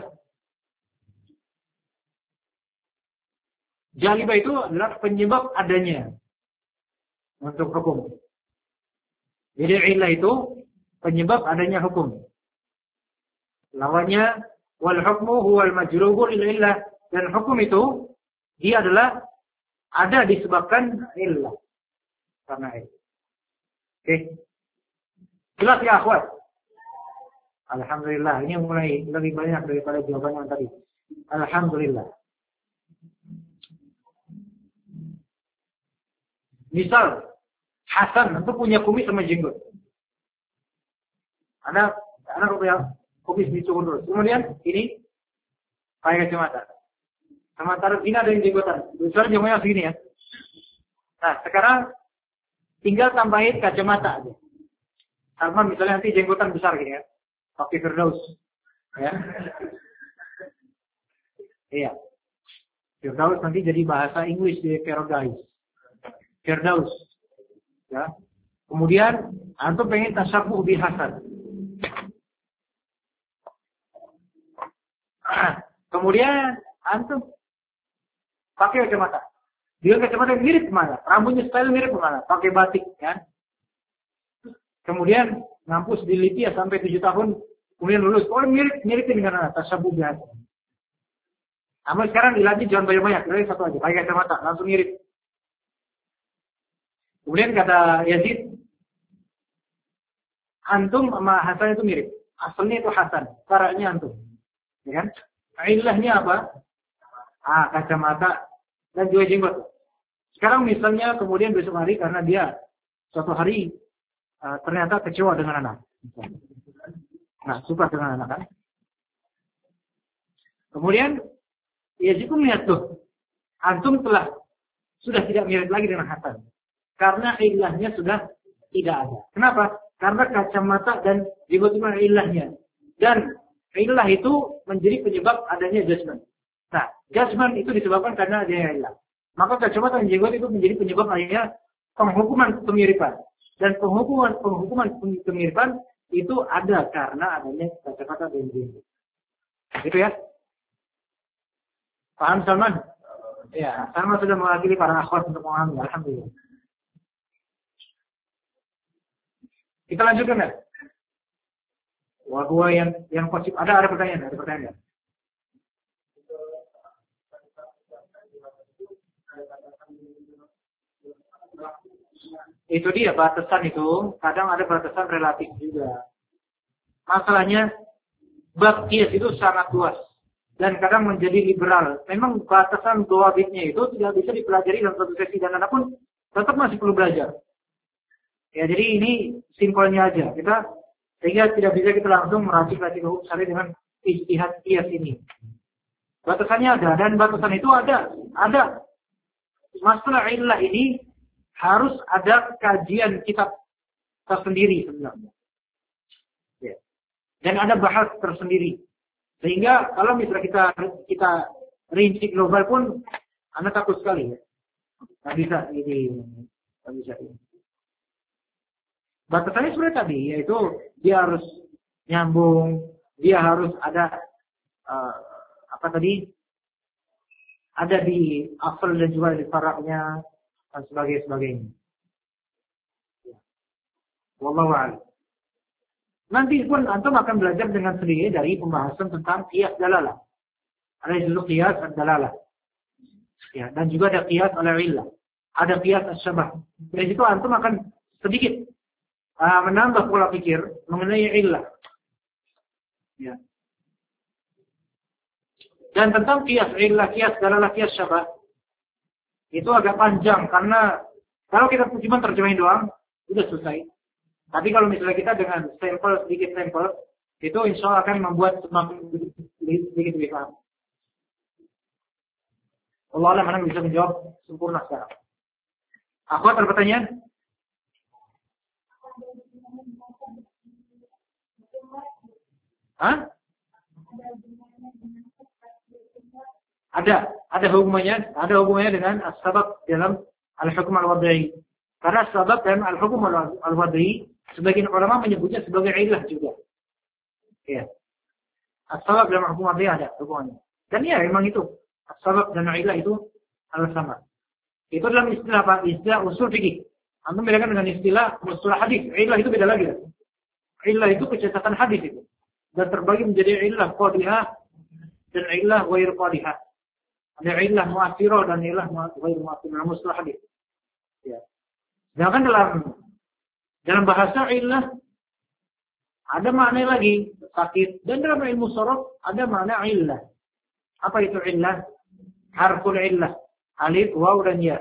Jalibah itu adalah penyebab adanya untuk hukum. Jadi illah itu penyebab adanya hukum. Lawannya wal hukmu huwal majlubu lil illah, dan hukum itu dia adalah ada disebabkan illah. Karena illah. Oke. Jelas ya akhwat? Alhamdulillah, ini mulai lebih banyak daripada jawaban yang tadi. Alhamdulillah. Misal Hasan itu punya kumis sama jenggot. Ada anak punya kumis dicukur terus. Kemudian ini pakai kacamata. Sementara ini ada yang jenggotan. Misalnya jenggotnya segini ya. Nah sekarang tinggal tambahin kacamata aja. Sama misalnya nanti jenggotan besar gini ya. Pakai Firdaus. Ya. Iya. Firdaus nanti jadi bahasa Inggris di Paradise. Firdaus. Ya. Kemudian antum pengen tasyabuh bi Hasan. Kemudian antum pakai kacamata. Dia kacamata mirip kemana? Rambutnya style mirip kemana? Pakai batik kan? Kemudian ngampus di Libya sampai tujuh tahun, kemudian lulus. Oh mirip mirip dengan tasyabuh bi Hasan. Amal sekarang dilatih jangan banyak-banyak, dari satu aja. Pakai kacamata langsung mirip. Kemudian kata Yazid, antum sama Hasan itu mirip. Asalnya itu Hasan, faranya antum. Ya kan? Ilahnya apa? Ah, kacamata dan juga jenggot. Sekarang misalnya kemudian besok hari karena dia suatu hari uh, ternyata kecewa dengan anak. Nah, suka dengan anak kan? Kemudian Yazid pun melihat tuh, antum telah sudah tidak mirip lagi dengan Hasan. Karena ilahnya sudah tidak ada. Kenapa? Karena kacamata dan jenggot itu ilahnya. Dan ilah itu menjadi penyebab adanya judgment. Nah, judgment itu disebabkan karena adanya ilah. Maka kacamata dan jenggot itu menjadi penyebab adanya penghukuman kemiripan. Dan penghukuman penghukuman kemiripan itu ada karena adanya kacamata dan jenggot. Gitu ya? Paham Salman? Ya, Salman sudah mewakili para akhwat untuk memahami. Alhamdulillah. Kita lanjutkan ya. Wah, gua yang yang positif. Ada ada pertanyaan, ada pertanyaan. Itu dia batasan itu. Kadang ada batasan relatif juga. Masalahnya bab qiyas itu sangat luas dan kadang menjadi liberal. Memang batasan dhawabitnya itu tidak bisa dipelajari dalam satu sesi dan apapun tetap masih perlu belajar. Ya, jadi ini simpelnya aja. Kita sehingga tidak bisa kita langsung meracik-racik hukum syar'i dengan ijtihad qiyas ini. Batasannya ada dan batasan itu ada. Ada. Masalah illah ini harus ada kajian kitab tersendiri sebenarnya. Ya. Dan ada bahas tersendiri. Sehingga kalau misalnya kita kita rinci global pun Anda takut sekali ya. Nggak bisa ini. Nggak bisa ini. Batasannya sebenarnya tadi, yaitu dia harus nyambung, dia harus ada uh, apa tadi, ada di asal dan juga di faraknya dan sebagainya sebagainya. Wallahu a'lam. Nanti pun antum akan belajar dengan sendiri dari pembahasan tentang qiyas dalalah. Ada dulu qiyas ad-dalalah. Ya, dan juga ada qiyas al-illah. Ada qiyas as-syabah. Dari situ antum akan sedikit Uh, menambah pola pikir mengenai illah. Ya. Dan tentang kias illah, kias dalalah, kias syabah itu agak panjang karena kalau kita cuma terjemahin doang sudah selesai. Tapi kalau misalnya kita dengan sampel sedikit sampel itu insya Allah akan membuat semakin sedikit lebih paham. Allah Allah mana bisa menjawab sempurna sekarang. Akhwat ada pertanyaan? Hah? Ada, ada hubungannya, ada hubungannya dengan as-sabab dalam al-hukum al-wad'i. Karena sabab dan al-hukum al-wad'i sebagian ulama menyebutnya sebagai ilah juga. Ya. As-sabab dalam hukum al-wad'i ada hubungannya. Dan ya memang itu, as-sabab dan ilah itu hal sama. Itu dalam istilah apa? Istilah usul fikih. Antum bedakan dengan istilah mustalah hadis. Ilah itu beda lagi. Ilah itu kecetakan hadis itu. Dan terbagi menjadi ilah qadihah dan ilah ghair qadihah. Ada ilah mu'athirah dan ilah ghair mu'athirah mustalah hadis. Ya. Sedangkan dalam dalam bahasa ilah ada makna lagi sakit dan dalam ilmu sharaf ada makna ilah. Apa itu ilah? Harful ilah, alif, waw dan ya.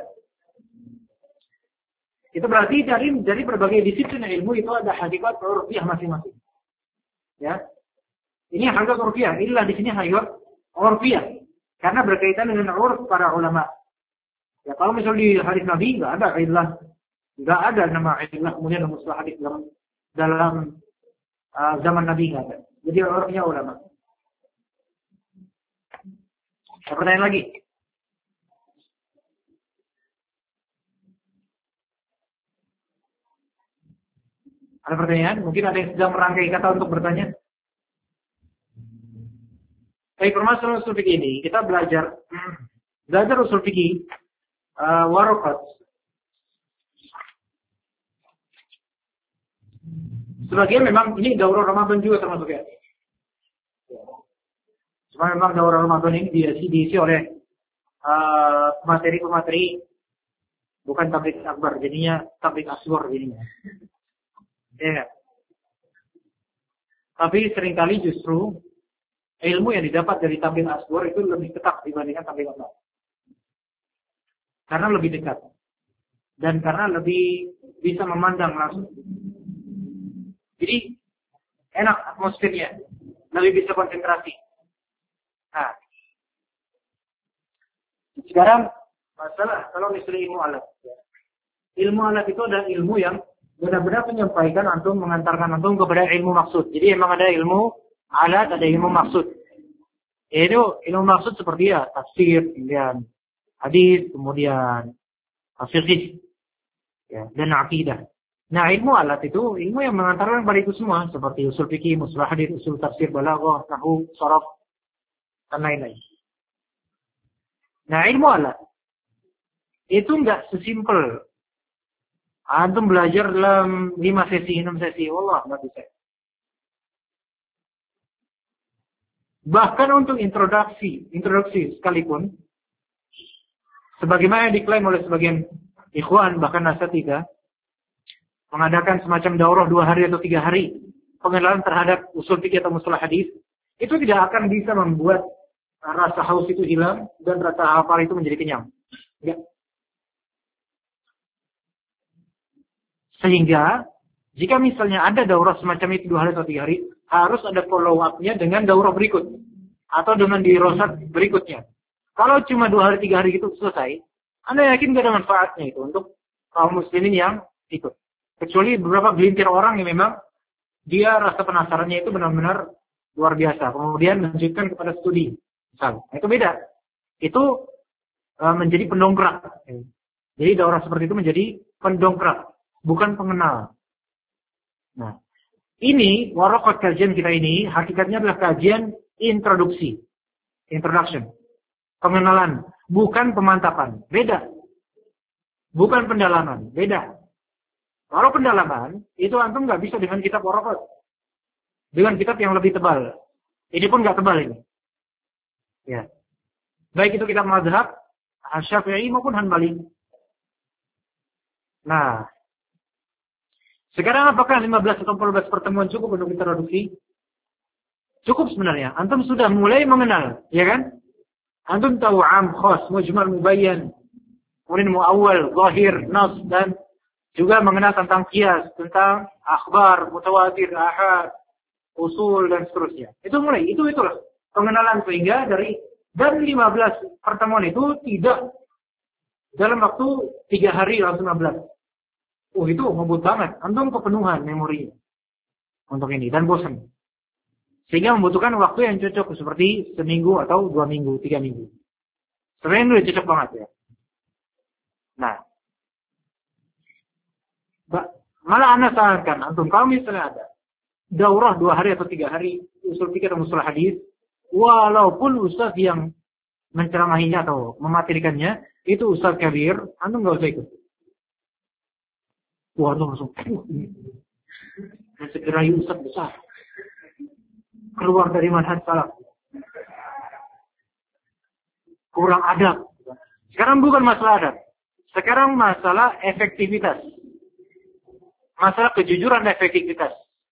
Itu berarti dari dari berbagai disiplin ilmu itu ada hakikat urfiyah masing-masing. Ya. Ini hakikat urfiyah, ilah di sini hakikat urfiyah karena berkaitan dengan urf para ulama. Ya kalau misalnya di hadis Nabi enggak ada ilah. Enggak ada nama ilah kemudian mustalah hadis dalam dalam uh, zaman Nabi enggak ada. Jadi orangnya ulama. Ada pertanyaan lagi? Ada pertanyaan? Mungkin ada yang sedang merangkai kata untuk bertanya. Baik, permasalahan usul fikih ini kita belajar belajar usul fikih uh, warokat. Sebagian memang ini daurah Ramadan juga termasuk ya. Cuma memang daurah Ramadan ini diisi, diisi oleh uh, materi-materi bukan tabligh akbar, jadinya tabligh asghar jadinya. Ya. Tapi seringkali justru ilmu yang didapat dari tabligh asghar itu lebih ketat dibandingkan tabligh akbar. Karena lebih dekat. Dan karena lebih bisa memandang langsung. Jadi enak atmosfernya, lebih bisa konsentrasi. Nah, sekarang masalah kalau misalnya ilmu alat. Ilmu alat itu adalah ilmu yang benar-benar menyampaikan antum, mengantarkan antum kepada ilmu maksud. Jadi memang ada ilmu alat, ada ilmu maksud. Yaitu ilmu maksud seperti ya tafsir, kemudian hadis, kemudian fikih, ya, dan akidah. Nah, ilmu alat itu ilmu yang mengantarkan pada itu semua seperti usul fikih, mustalah hadis, usul tafsir, balaghah, nahwu, sharaf dan lain-lain. Nah, ilmu alat itu enggak sesimpel antum belajar dalam lima sesi, enam sesi, wallah enggak bisa. Bahkan untuk introduksi, introduksi sekalipun sebagaimana yang diklaim oleh sebagian ikhwan bahkan asatidzah mengadakan semacam daurah dua hari atau tiga hari pengenalan terhadap usul fikih atau mustalah hadis, itu tidak akan bisa membuat rasa haus itu hilang dan rasa hafal itu menjadi kenyang. Ya. Sehingga jika misalnya ada daurah semacam itu dua hari atau tiga hari, harus ada follow up-nya dengan daurah berikut atau dengan dirosat berikutnya. Kalau cuma dua hari tiga hari itu selesai, Anda yakin gak ada manfaatnya itu untuk kaum muslimin yang ikut. Kecuali beberapa gelintir orang yang memang dia rasa penasarannya itu benar-benar luar biasa. Kemudian lanjutkan kepada studi. Misal. Nah, itu beda. Itu uh, menjadi pendongkrak. Jadi daurah seperti itu menjadi pendongkrak. Bukan pengenal. Nah, ini warokat kajian kita ini hakikatnya adalah kajian introduksi. Introduction. Pengenalan. Bukan pemantapan. Beda. Bukan pendalaman. Beda. Kalau pendalaman, itu antum nggak bisa dengan kitab warokat. Dengan kitab yang lebih tebal. Ini pun nggak tebal ini. Ya. Baik itu kitab mazhab, Syafi'i maupun Hanbali. Nah. Sekarang apakah lima belas atau empat belas pertemuan cukup untuk introduksi? Cukup sebenarnya. Antum sudah mulai mengenal. Ya kan? Antum tahu am, khas, mujmal, mubayyan. Kemudian mu'awwal, zahir, nas, dan juga mengenal tentang qiyas, tentang akhbar, mutawatir, ahad, usul, dan seterusnya. Itu mulai, itu itulah pengenalan sehingga dari dari lima belas pertemuan itu tidak dalam waktu tiga hari langsung lima belas. Oh itu ngebut banget, antum kepenuhan memorinya untuk ini dan bosan. Sehingga membutuhkan waktu yang cocok seperti seminggu atau dua minggu, tiga minggu. Selain itu cocok banget ya. Nah, malah Anda sarankan, antum kalau misalnya ada daurah dua hari atau tiga hari usul fikih dan usul hadis, walaupun ustaz yang menceramahinya atau mematerikannya itu ustaz kabir, antum nggak usah ikut. Wah, antum langsung dan segera ustaz besar keluar dari manhaj salaf, kurang adab. Sekarang bukan masalah adab, sekarang masalah efektivitas, masalah kejujuran dan efektivitas.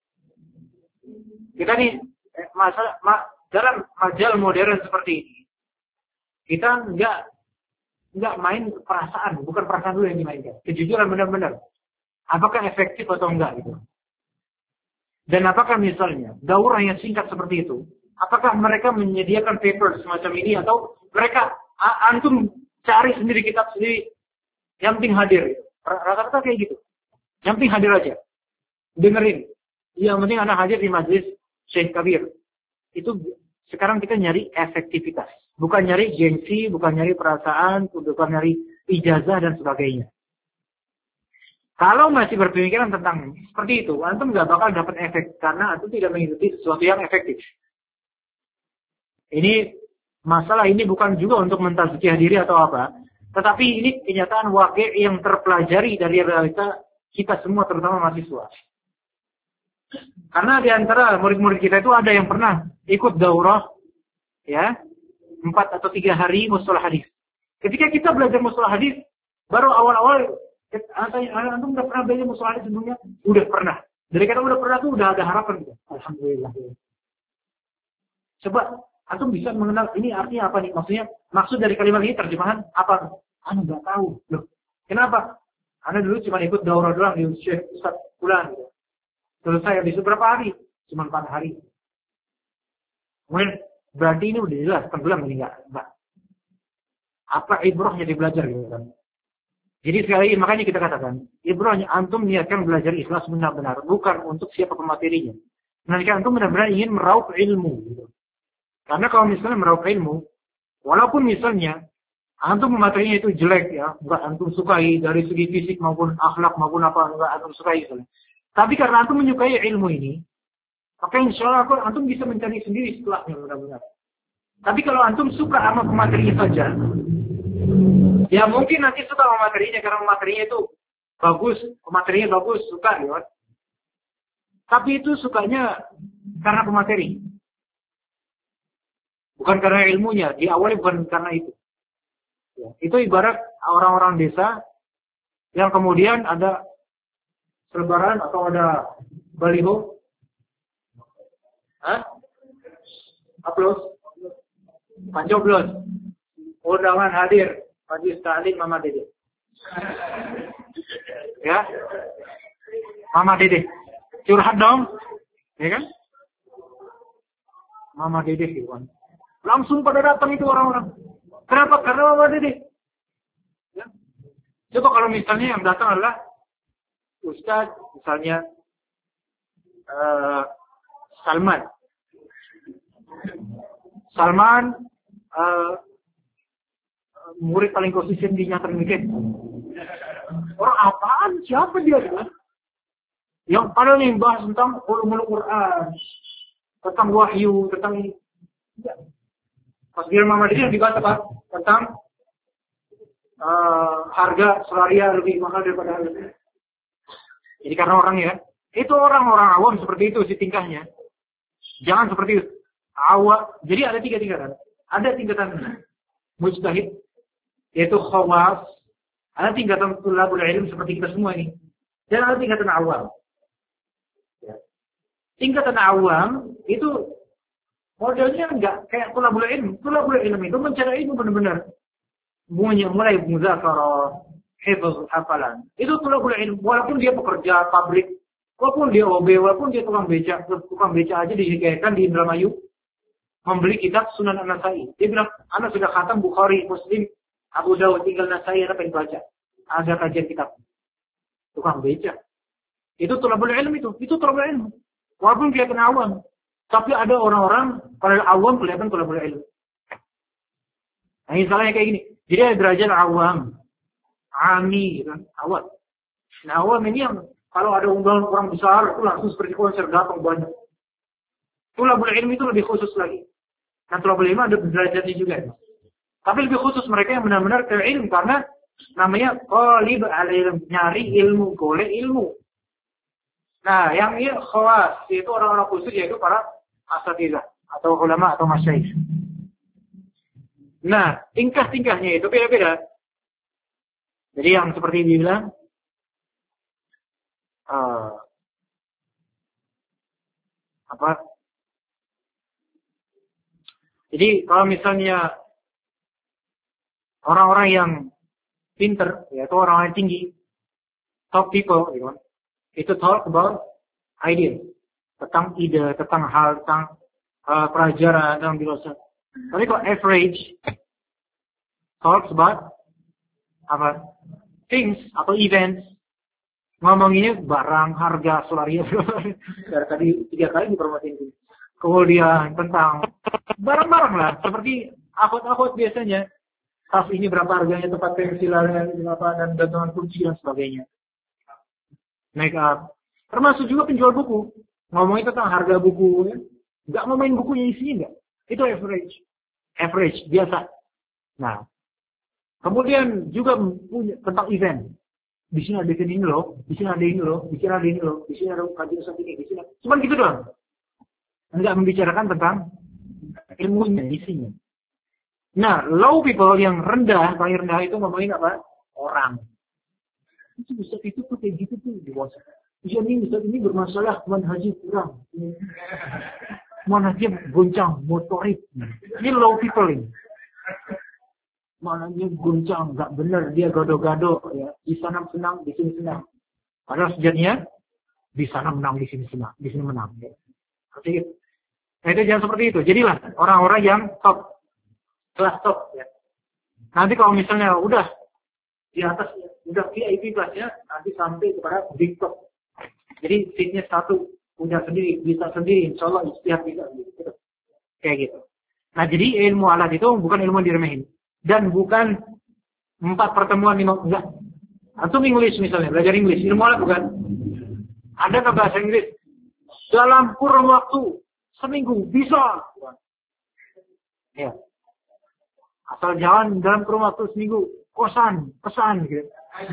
Kita nih masalah ma, dalam majal modern seperti ini, kita nggak nggak main perasaan, bukan perasaan dulu yang dimainkan, kejujuran benar-benar. Apakah efektif atau enggak gitu? Dan apakah misalnya daurah yang singkat seperti itu, apakah mereka menyediakan paper semacam ini atau mereka antum cari sendiri kitab sendiri, yang penting hadir. Rata-rata kayak gitu. Yang penting hadir aja, dengerin. Yang penting anak hadir di majelis Syekh Kabir. Itu sekarang kita nyari efektivitas, bukan nyari gengsi, bukan nyari perasaan, bukan nyari ijazah dan sebagainya. Kalau masih berpikiran tentang seperti itu, antum nggak bakal dapat efek karena antum tidak mengikuti sesuatu yang efektif. Ini masalah ini bukan juga untuk mentazkiyah diri atau apa, tetapi ini kenyataan wakil yang terpelajari dari realita kita semua, terutama mahasiswa. Karena di antara murid-murid kita itu ada yang pernah ikut daurah, ya, empat atau tiga hari mustalah hadis. Ketika kita belajar mustalah hadis, baru awal-awal antum udah pernah belajar mustalah hadis sebelumnya? Udah pernah. Dari kata udah pernah tuh udah ada harapan gitu. Alhamdulillah. Coba antum bisa mengenal ini artinya apa nih? Maksudnya maksud dari kalimat ini terjemahan apa? Anda nggak tahu. Loh, kenapa? Anda dulu cuma ikut daurah doang di Syekh Ustaz Fulan gitu. Selesai habis berapa hari? Cuma empat hari. Kemudian berarti ini udah jelas tenggelam ini enggak? Enggak. Apa ibrahnya di belajar gitu kan? Jadi sekali lagi makanya kita katakan, ibrahnya antum niatkan belajar ikhlas benar-benar, bukan untuk siapa pematerinya. Nanti antum benar-benar ingin meraup ilmu gitu. Karena kalau misalnya meraup ilmu, walaupun misalnya antum pematerinya itu jelek ya, enggak antum sukai dari segi fisik maupun akhlak maupun apa, enggak antum sukai misalnya. Tapi karena antum menyukai ilmu ini, maka insya Allah antum bisa mencari sendiri setelahnya benar-benar. Tapi kalau antum suka sama pematerinya saja, ya mungkin nanti suka sama materinya karena materinya itu bagus, materinya bagus, suka ya. Tapi itu sukanya karena pemateri. Bukan karena ilmunya, diawali bukan karena itu. Ya, itu ibarat orang-orang desa yang kemudian ada selebaran atau ada baliho. Hah? Upload. Pancoblos. Undangan hadir. Majlis Ta'lim Mama Dede. Ya. Mama Dede. Curhat dong. Ya kan? Mama Dede Iwan. Langsung pada datang itu orang-orang. Kenapa? Karena Mama Dede. Ya. Coba kalau misalnya yang datang adalah Ustaz, misalnya uh, Salman. Salman uh, murid paling konsisten di nyata mikir. Orang apaan? Siapa dia? Yang pada nih bahas tentang ulumul Quran, tentang wahyu, tentang ini. Pas dia Mama Dede yang dibahas apa? Tentang uh, harga solaria lebih mahal daripada harga. Jadi karena orangnya, itu orang-orang awam seperti itu si tingkahnya. Jangan seperti itu. Awam. Jadi ada tiga tingkatan. Ada tingkatan mujtahid, yaitu khawas. Ada tingkatan tulabul ilm seperti kita semua ini. Dan ada tingkatan awam. Ya. Tingkatan awam itu modelnya enggak kayak tulabul ilm. Tulabul ilm itu mencari ilmu benar-benar. Mulai muzakarah, hifz, hafalan. Itu tulabul ilm. Walaupun dia pekerja pabrik, walaupun dia O B, walaupun dia tukang beca, tukang beca aja dihikayatkan di Indramayu, membeli kitab Sunan An-Nasai. Dia bilang, anak sudah khatam Bukhari, Muslim, Abu Dawud, tinggal Nasai, anak pengen baca. Ada kajian kitab. Tukang beca. Itu tulabul ilm itu. Itu tulabul ilm. Walaupun kelihatan awam. Tapi ada orang-orang, pada awam kelihatan tulabul ilm. Nah, misalnya kayak gini. Jadi ada derajat awam, ami, gitu kan, awam. Nah, awam ini yang kalau ada undangan orang besar, itu langsung seperti konser datang banyak. Tulabul ilmi itu lebih khusus lagi. Nah, tulabul ilmi ada derajatnya juga. Tapi lebih khusus mereka yang benar-benar ke ilmu karena namanya qalib al-ilm, nyari ilmu, golek ilmu. Nah, yang ini khawas, yaitu orang-orang khusus, yaitu para asatidzah atau ulama atau masyayikh. Nah, tingkah-tingkahnya itu beda-beda. Jadi yang seperti dibilang, uh, apa? Jadi kalau misalnya orang-orang yang pinter, yaitu orang-orang yang tinggi, top people, gitu kan, itu talk about ideas, tentang ide, tentang hal, tentang uh, pelajaran, tentang filosofi. Tapi kalau average, talks about apa? Things atau events, ngomonginnya barang, harga, solaria. Dari tadi tiga kali dipromotin. Kemudian tentang barang-barang lah, seperti akut-akut biasanya. Tas ini berapa harganya, tempat pensilannya berapa, dan gantungan kunci dan sebagainya. Make up. Termasuk juga penjual buku. Ngomongin tentang harga buku. Ya. Nggak ngomongin bukunya isinya nggak. Itu average. Average, biasa. Nah. Kemudian juga punya tentang event. Di sini ada event ini loh. Di sini ada ini loh. Di sini ada ini loh. Di sini ada kajian saat ini. Di sini. Cuman gitu doang. Nggak membicarakan tentang ilmunya, isinya. Nah, low people yang rendah, paling rendah itu ngomongin apa? Orang. Itu bisa itu tuh kayak gitu tuh di WhatsApp. Bisa ini, bisa ini bermasalah, manhajnya kurang. Manhajnya goncang, motorik. Ini low people ini. Manhajnya goncang, nggak benar, dia gado-gado. Ya. Di sana senang, di sini senang. Padahal sejatinya, di sana menang, di sini senang, di sini menang. Ya. Seperti itu. Nah, itu jangan seperti itu. Jadilah orang-orang yang top. Kelas top ya. Nanti kalau misalnya udah di atas, udah V I P kelasnya, nanti sampai kepada big top. Jadi seatnya satu, punya sendiri, bisa sendiri, insya Allah istiad bisa gitu. Kayak gitu. Nah jadi ilmu alat itu bukan ilmu yang diremehin. Dan bukan empat pertemuan lima, enggak. Antum English misalnya, belajar English, ilmu alat bukan. Ada ke bahasa Inggris dalam kurun waktu seminggu bisa. Ya. Asal jalan dalam kurun waktu seminggu, kosan, pesan gitu.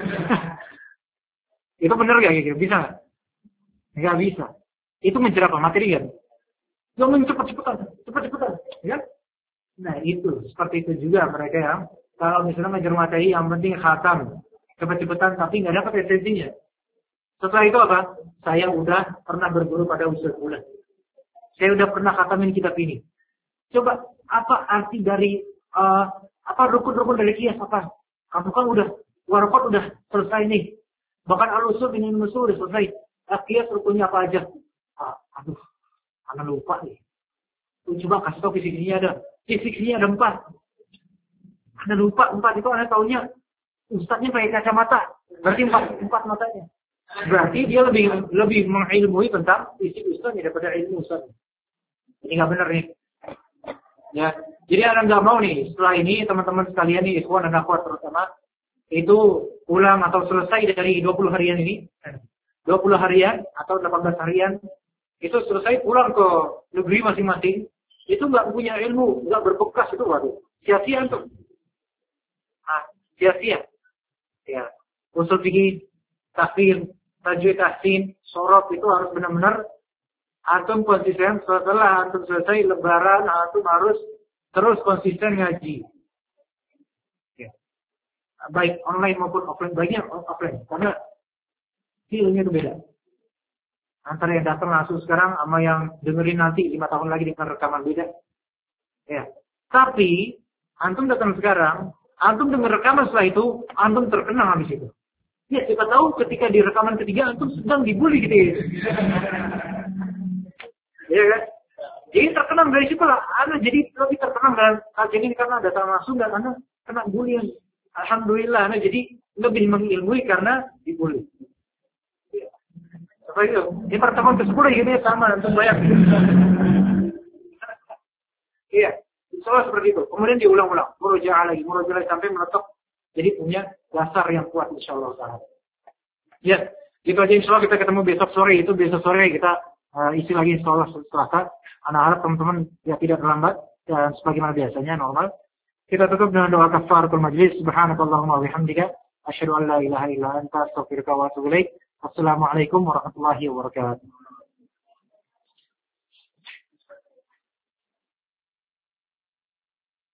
Itu benar gak gitu? Bisa gak? Gak bisa. Itu mencerah apa? Materi kan? Jangan cepet-cepetan, cepet-cepetan. Ya? Nah itu, seperti itu juga mereka yang, kalau misalnya mengajar materi yang penting khatam, cepet-cepetan tapi gak dapat esensinya. Setelah itu apa? Saya udah pernah berguru pada Ustaz Bulan. Saya udah pernah khatamin kitab ini. Coba, apa arti dari Uh, apa rukun-rukun dari kias apa? Kamu kan udah warqat udah selesai nih. Bahkan al-usul ini usul udah selesai. Uh, kias rukunnya apa aja? Uh, aduh, anak lupa nih. Coba kasih tahu fisik-fisiknya ada. Fisik-fisiknya ada empat. Anak lupa empat itu anak tahunya. Ustadznya pakai kacamata. Berarti empat empat matanya. Berarti dia lebih lebih mengilmui tentang fisik ustadznya daripada ilmu ustadznya. Ini nggak benar nih. Ya, jadi Anda nggak mau nih setelah ini teman-teman sekalian nih, ikhwan dan akhwat terutama itu pulang atau selesai dari dua puluh harian ini, dua puluh harian atau delapan belas harian itu selesai pulang ke negeri masing-masing, itu nggak punya ilmu, nggak berbekas itu waduh, sia-sia tuh, ah sia-sia, ya usul fikih, tafsir, tajwid, tahsin, sorot itu harus benar-benar antum konsisten setelah antum selesai lebaran, antum harus terus konsisten ngaji. Ya. Baik online maupun offline, baiknya offline. Karena feelnya itu beda. Antara yang datang langsung sekarang sama yang dengerin nanti lima tahun lagi dengan rekaman beda. Ya. Tapi antum datang sekarang, antum denger rekaman setelah itu, antum terkenal habis itu. Ya, siapa tahu ketika di rekaman ketiga antum sedang dibully gitu ya. Iya kan? Jadi terkenal dari situ lah. Anda jadi lebih terkenal dalam kajian ini karena datang langsung dan Anda kena bullying. Alhamdulillah, Anda jadi lebih mengilmui karena dibully. Seperti itu. Ini pertemuan ke sepuluh ini sama, antum bayang. Iya. Salah seperti itu. Kemudian diulang-ulang. Murojaah lagi, murojaah lagi sampai meletak. Jadi punya dasar yang kuat insyaallah taala. Ya, itu aja insyaallah kita ketemu besok sore. Itu besok sore kita uh, isi lagi insyaallah Selasa. Anak harap teman-teman ya tidak terlambat dan sebagaimana biasanya normal. Kita tutup dengan doa kafaratul majlis. Subhanakallahumma wa bihamdika asyhadu an la ilaha illa anta astaghfiruka wa atubu ilaik. Assalamualaikum warahmatullahi wabarakatuh.